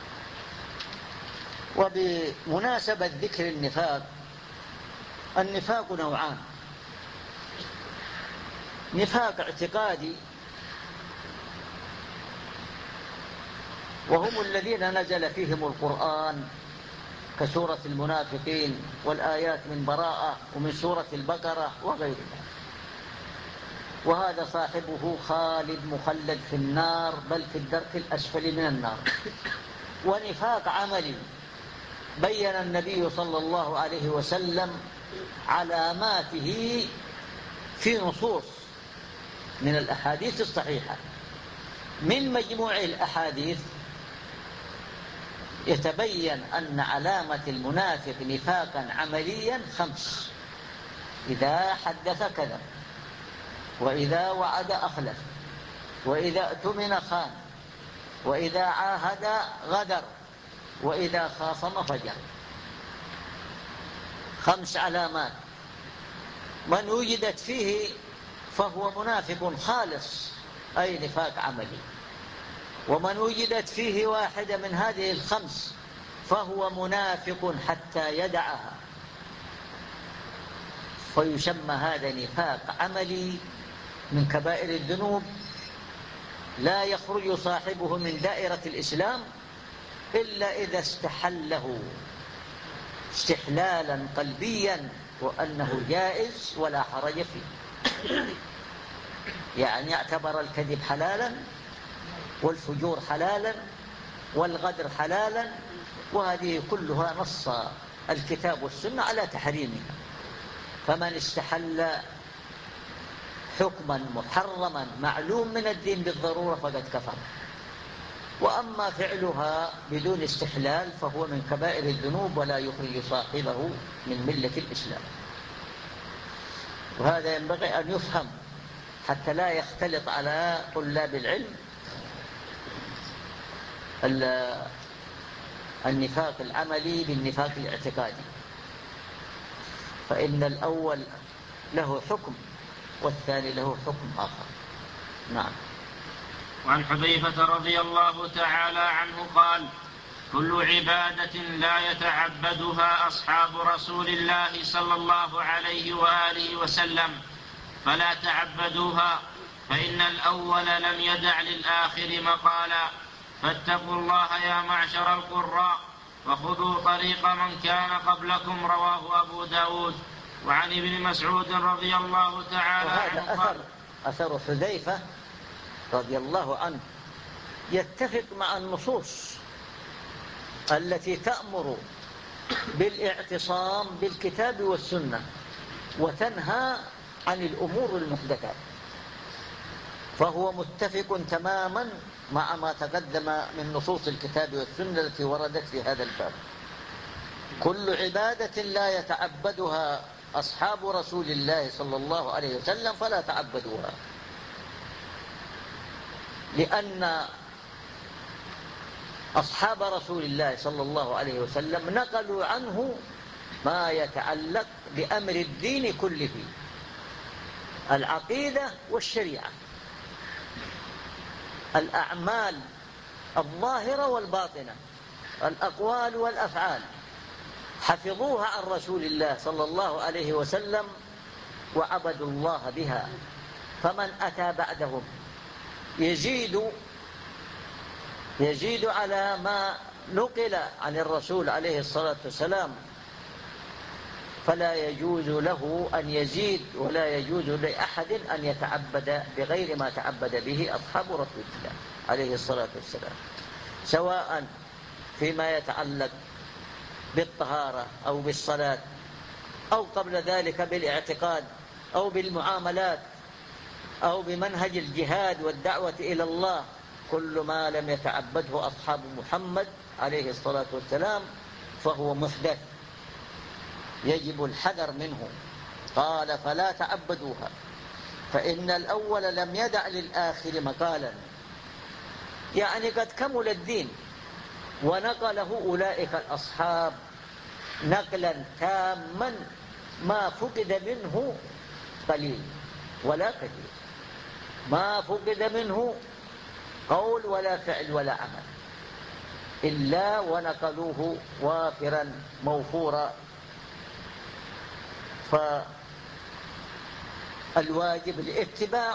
وبمناسبة ذكر النفاق، النفاق نوعان: نفاق اعتقادي وهم الذين نزل فيهم القرآن كسورة المنافقين والآيات من براءة ومن سورة البقرة وغيرها، وهذا صاحبه خالد مخلد في النار بل في الدرك الأسفل من النار. ونفاق عملي بين النبي صلى الله عليه وسلم علاماته في نصوص من الأحاديث الصحيحة. من مجموع الأحاديث يتبين أن علامة المنافق نفاقا عمليا خمس: إذا حدث كذب، وإذا وعد أخلف، وإذا اؤتمن خان، وإذا عاهد غدر، وإذا خاصم فجر. خمس علامات، من وجدت فيه فهو منافق خالص أي نفاق عملي، ومن وجدت فيه واحدة من هذه الخمس فهو منافق حتى يدعها، فيسمى هذا نفاق عملي من كبائر الذنوب، لا يخرج صاحبه من دائرة الإسلام إلا إذا استحله استحلالا قلبيا وأنه جائز ولا حرج فيه، يعني اعتبر الكذب حلالا والفجور حلالا والغدر حلالا، وهذه كلها نص الكتاب والسنة على تحريمها. فمن استحل حكما محرما معلوم من الدين بالضرورة فقد كفر. وأما فعلها بدون استحلال فهو من كبائر الذنوب ولا يخرج صاحبه من ملة الإسلام. وهذا ينبغي أن يفهم حتى لا يختلط على طلاب العلم النفاق العملي بالنفاق الاعتقادي، فإن الأول له حكم والثاني له حكم آخر. نعم. وعن حذيفة رضي الله تعالى عنه قال: كل عبادة لا يتعبدها أصحاب رسول الله صلى الله عليه وآله وسلم فلا تعبدوها، فإن الأول لم يدع للآخر مقالا، فاتقوا الله يا معشر القراء وخذوا طريق من كان قبلكم. رواه أبو داود. وعن ابن مسعود رضي الله تعالى عنه وهذا أثر, أثر حذيفة رضي الله عنه يتفق مع النصوص التي تأمر بالاعتصام بالكتاب والسنة وتنهى عن الأمور المحدثات، فهو متفق تماما مع ما تقدم من نصوص الكتاب والسنة التي وردت في هذا الباب. كل عبادة لا يتعبدها أصحاب رسول الله صلى الله عليه وسلم فلا تعبدوها، لأن أصحاب رسول الله صلى الله عليه وسلم نقلوا عنه ما يتعلق بأمر الدين كله، العقيدة والشريعة، الأعمال الظاهرة والباطنة، الأقوال والأفعال، حفظوها عن رسول الله صلى الله عليه وسلم وعبدوا الله بها. فمن أتى بعدهم يزيد يزيد على ما نقل عن الرسول عليه الصلاة والسلام فلا يجوز له أن يزيد، ولا يجوز لأحد أن يتعبد بغير ما تعبد به أصحاب رسول الله عليه الصلاة والسلام، سواء فيما يتعلق بالطهارة أو بالصلاة أو قبل ذلك بالاعتقاد أو بالمعاملات أو بمنهج الجهاد والدعوة إلى الله. كل ما لم يتعبده أصحاب محمد عليه الصلاة والسلام فهو محدث يجب الحذر منه. قال: فلا تعبدوها فإن الأول لم يدع للآخر مقالا، يعني قد كمل الدين ونقله أولئك الأصحاب نقلا تاما ما فقد منه قليل ولا كثير، ما فقد منه قول ولا فعل ولا عمل، إلا ونقلوه وافرا موفورا. فالواجب الاتباع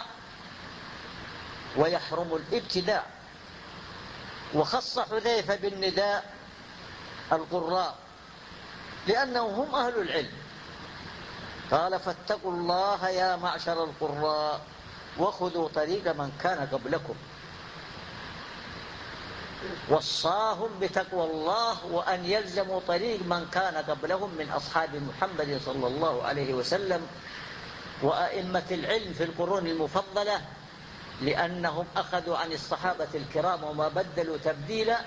ويحرم الابتداع. وخص حذيفة بالنداء القراء لأنهم هم أهل العلم، قال: فاتقوا الله يا معشر القراء وخذوا طريق من كان قبلكم. وصاهم بتقوى الله وأن يلزموا طريق من كان قبلهم من أصحاب محمد صلى الله عليه وسلم وأئمة العلم في القرون المفضلة، لأنهم أخذوا عن الصحابة الكرام وما بدلوا تبديلا،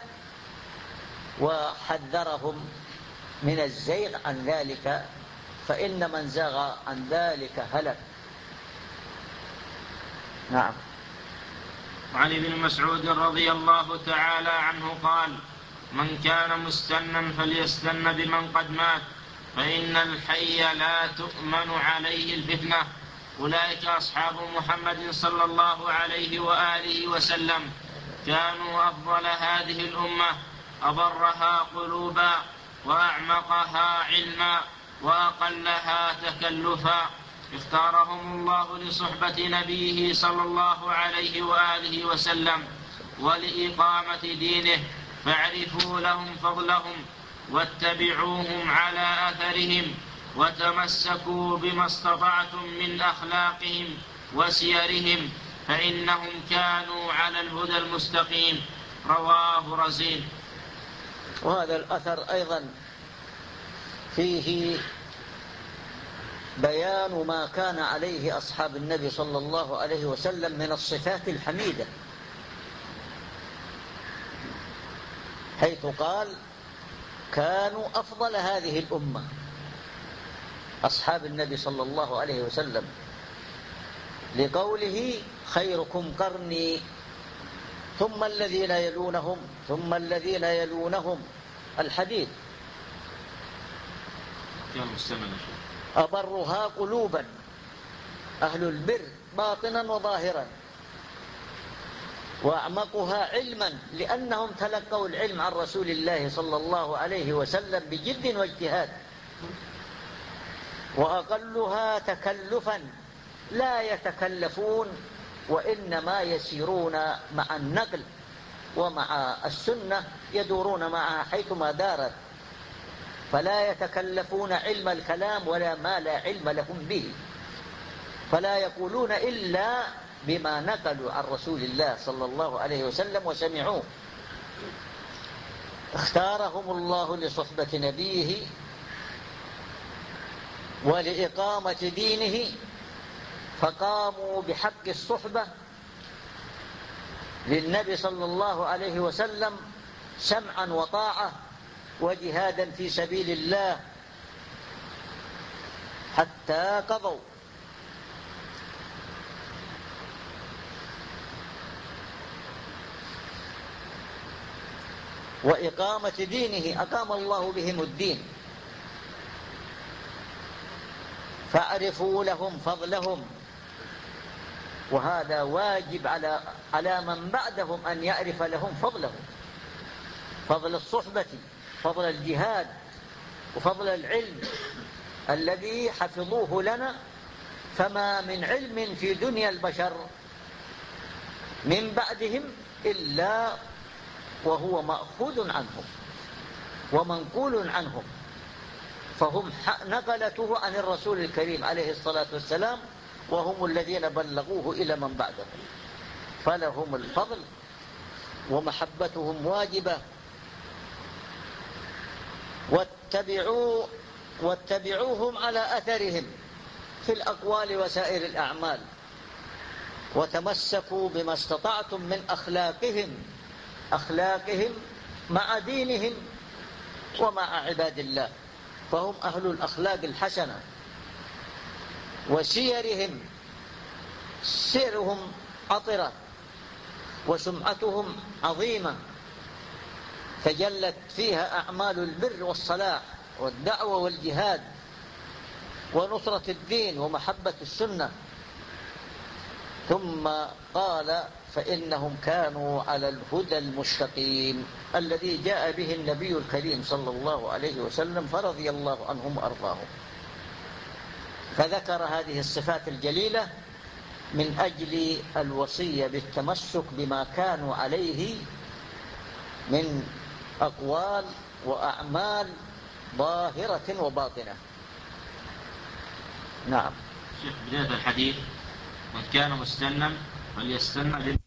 وحذرهم من الزيغ عن ذلك، فإن من زاغ عن ذلك هلك. نعم. وعن ابن مسعود رضي الله تعالى عنه قال: من كان مستنا فليستن بمن قد مات، فإن الحي لا تؤمن عليه الفتنة. أولئك أصحاب محمد صلى الله عليه وآله وسلم كانوا أفضل هذه الأمة، أبرها قلوبا وأعمقها علما وأقلها تكلفا، اختارهم الله لصحبة نبيه صلى الله عليه وآله وسلم ولإقامة دينه، فاعرفوا لهم فضلهم واتبعوهم على أثرهم وتمسكوا بما استطعتم من أخلاقهم وسيرهم، فإنهم كانوا على الهدى المستقيم. رواه رزين. وهذا الأثر أيضا فيه بيان ما كان عليه أصحاب النبي صلى الله عليه وسلم من الصفات الحميدة، حيث قال: كانوا أفضل هذه الأمة، أصحاب النبي صلى الله عليه وسلم، لقوله: خيركم قرني ثم الذين يلونهم ثم الذين يلونهم، الحديث. أبرها قلوبا، أهل البر باطنا وظاهرا، وأعمقها علما، لأنهم تلقوا العلم عن رسول الله صلى الله عليه وسلم بجد واجتهاد. وأقلها تكلفا، لا يتكلفون وإنما يسيرون مع النقل ومع السنة، يدورون معها حيثما دارت، فلا يتكلفون علم الكلام ولا ما لا علم لهم به، فلا يقولون إلا بما نقلوا عن رسول الله صلى الله عليه وسلم وسمعوه. اختارهم الله لصحبة نبيه ولإقامة دينه، فقاموا بحق الصحبة للنبي صلى الله عليه وسلم سمعا وطاعة وجهادا في سبيل الله حتى قضوا. وإقامة دينه، أقام الله بهم الدين، فاعرفوا لهم فضلهم، وهذا واجب على على من بعدهم أن يعرف لهم فضلهم، فضل الصحبة، فضل الجهاد، وفضل العلم الذي حفظوه لنا. فما من علم في دنيا البشر من بعدهم إلا وهو مأخوذ عنهم ومنقول عنهم، فهم نقلته عن الرسول الكريم عليه الصلاة والسلام، وهم الذين بلغوه إلى من بعدهم، فلهم الفضل ومحبتهم واجبة. واتبعوا واتبعوهم على أثرهم في الأقوال وسائر الأعمال، وتمسكوا بما استطعتم من أخلاقهم أخلاقهم مع دينهم ومع عباد الله، فهم أهل الأخلاق الحسنة. وسيرهم، سيرهم عطرة وسمعتهم عظيمة، تجلت فيها أعمال البر والصلاح والدعوة والجهاد ونصرة الدين ومحبة السنة. ثم قال: فإنهم كانوا على الهدى المستقيم الذي جاء به النبي الكريم صلى الله عليه وسلم، فرضي الله عنهم وأرضاهم. فذكر هذه الصفات الجليلة من أجل الوصية بالتمسك بما كانوا عليه من أقوال وأعمال ظاهرة وباطنة. نعم. شيخ، بداية الحديث: من كان مستنا فليستنى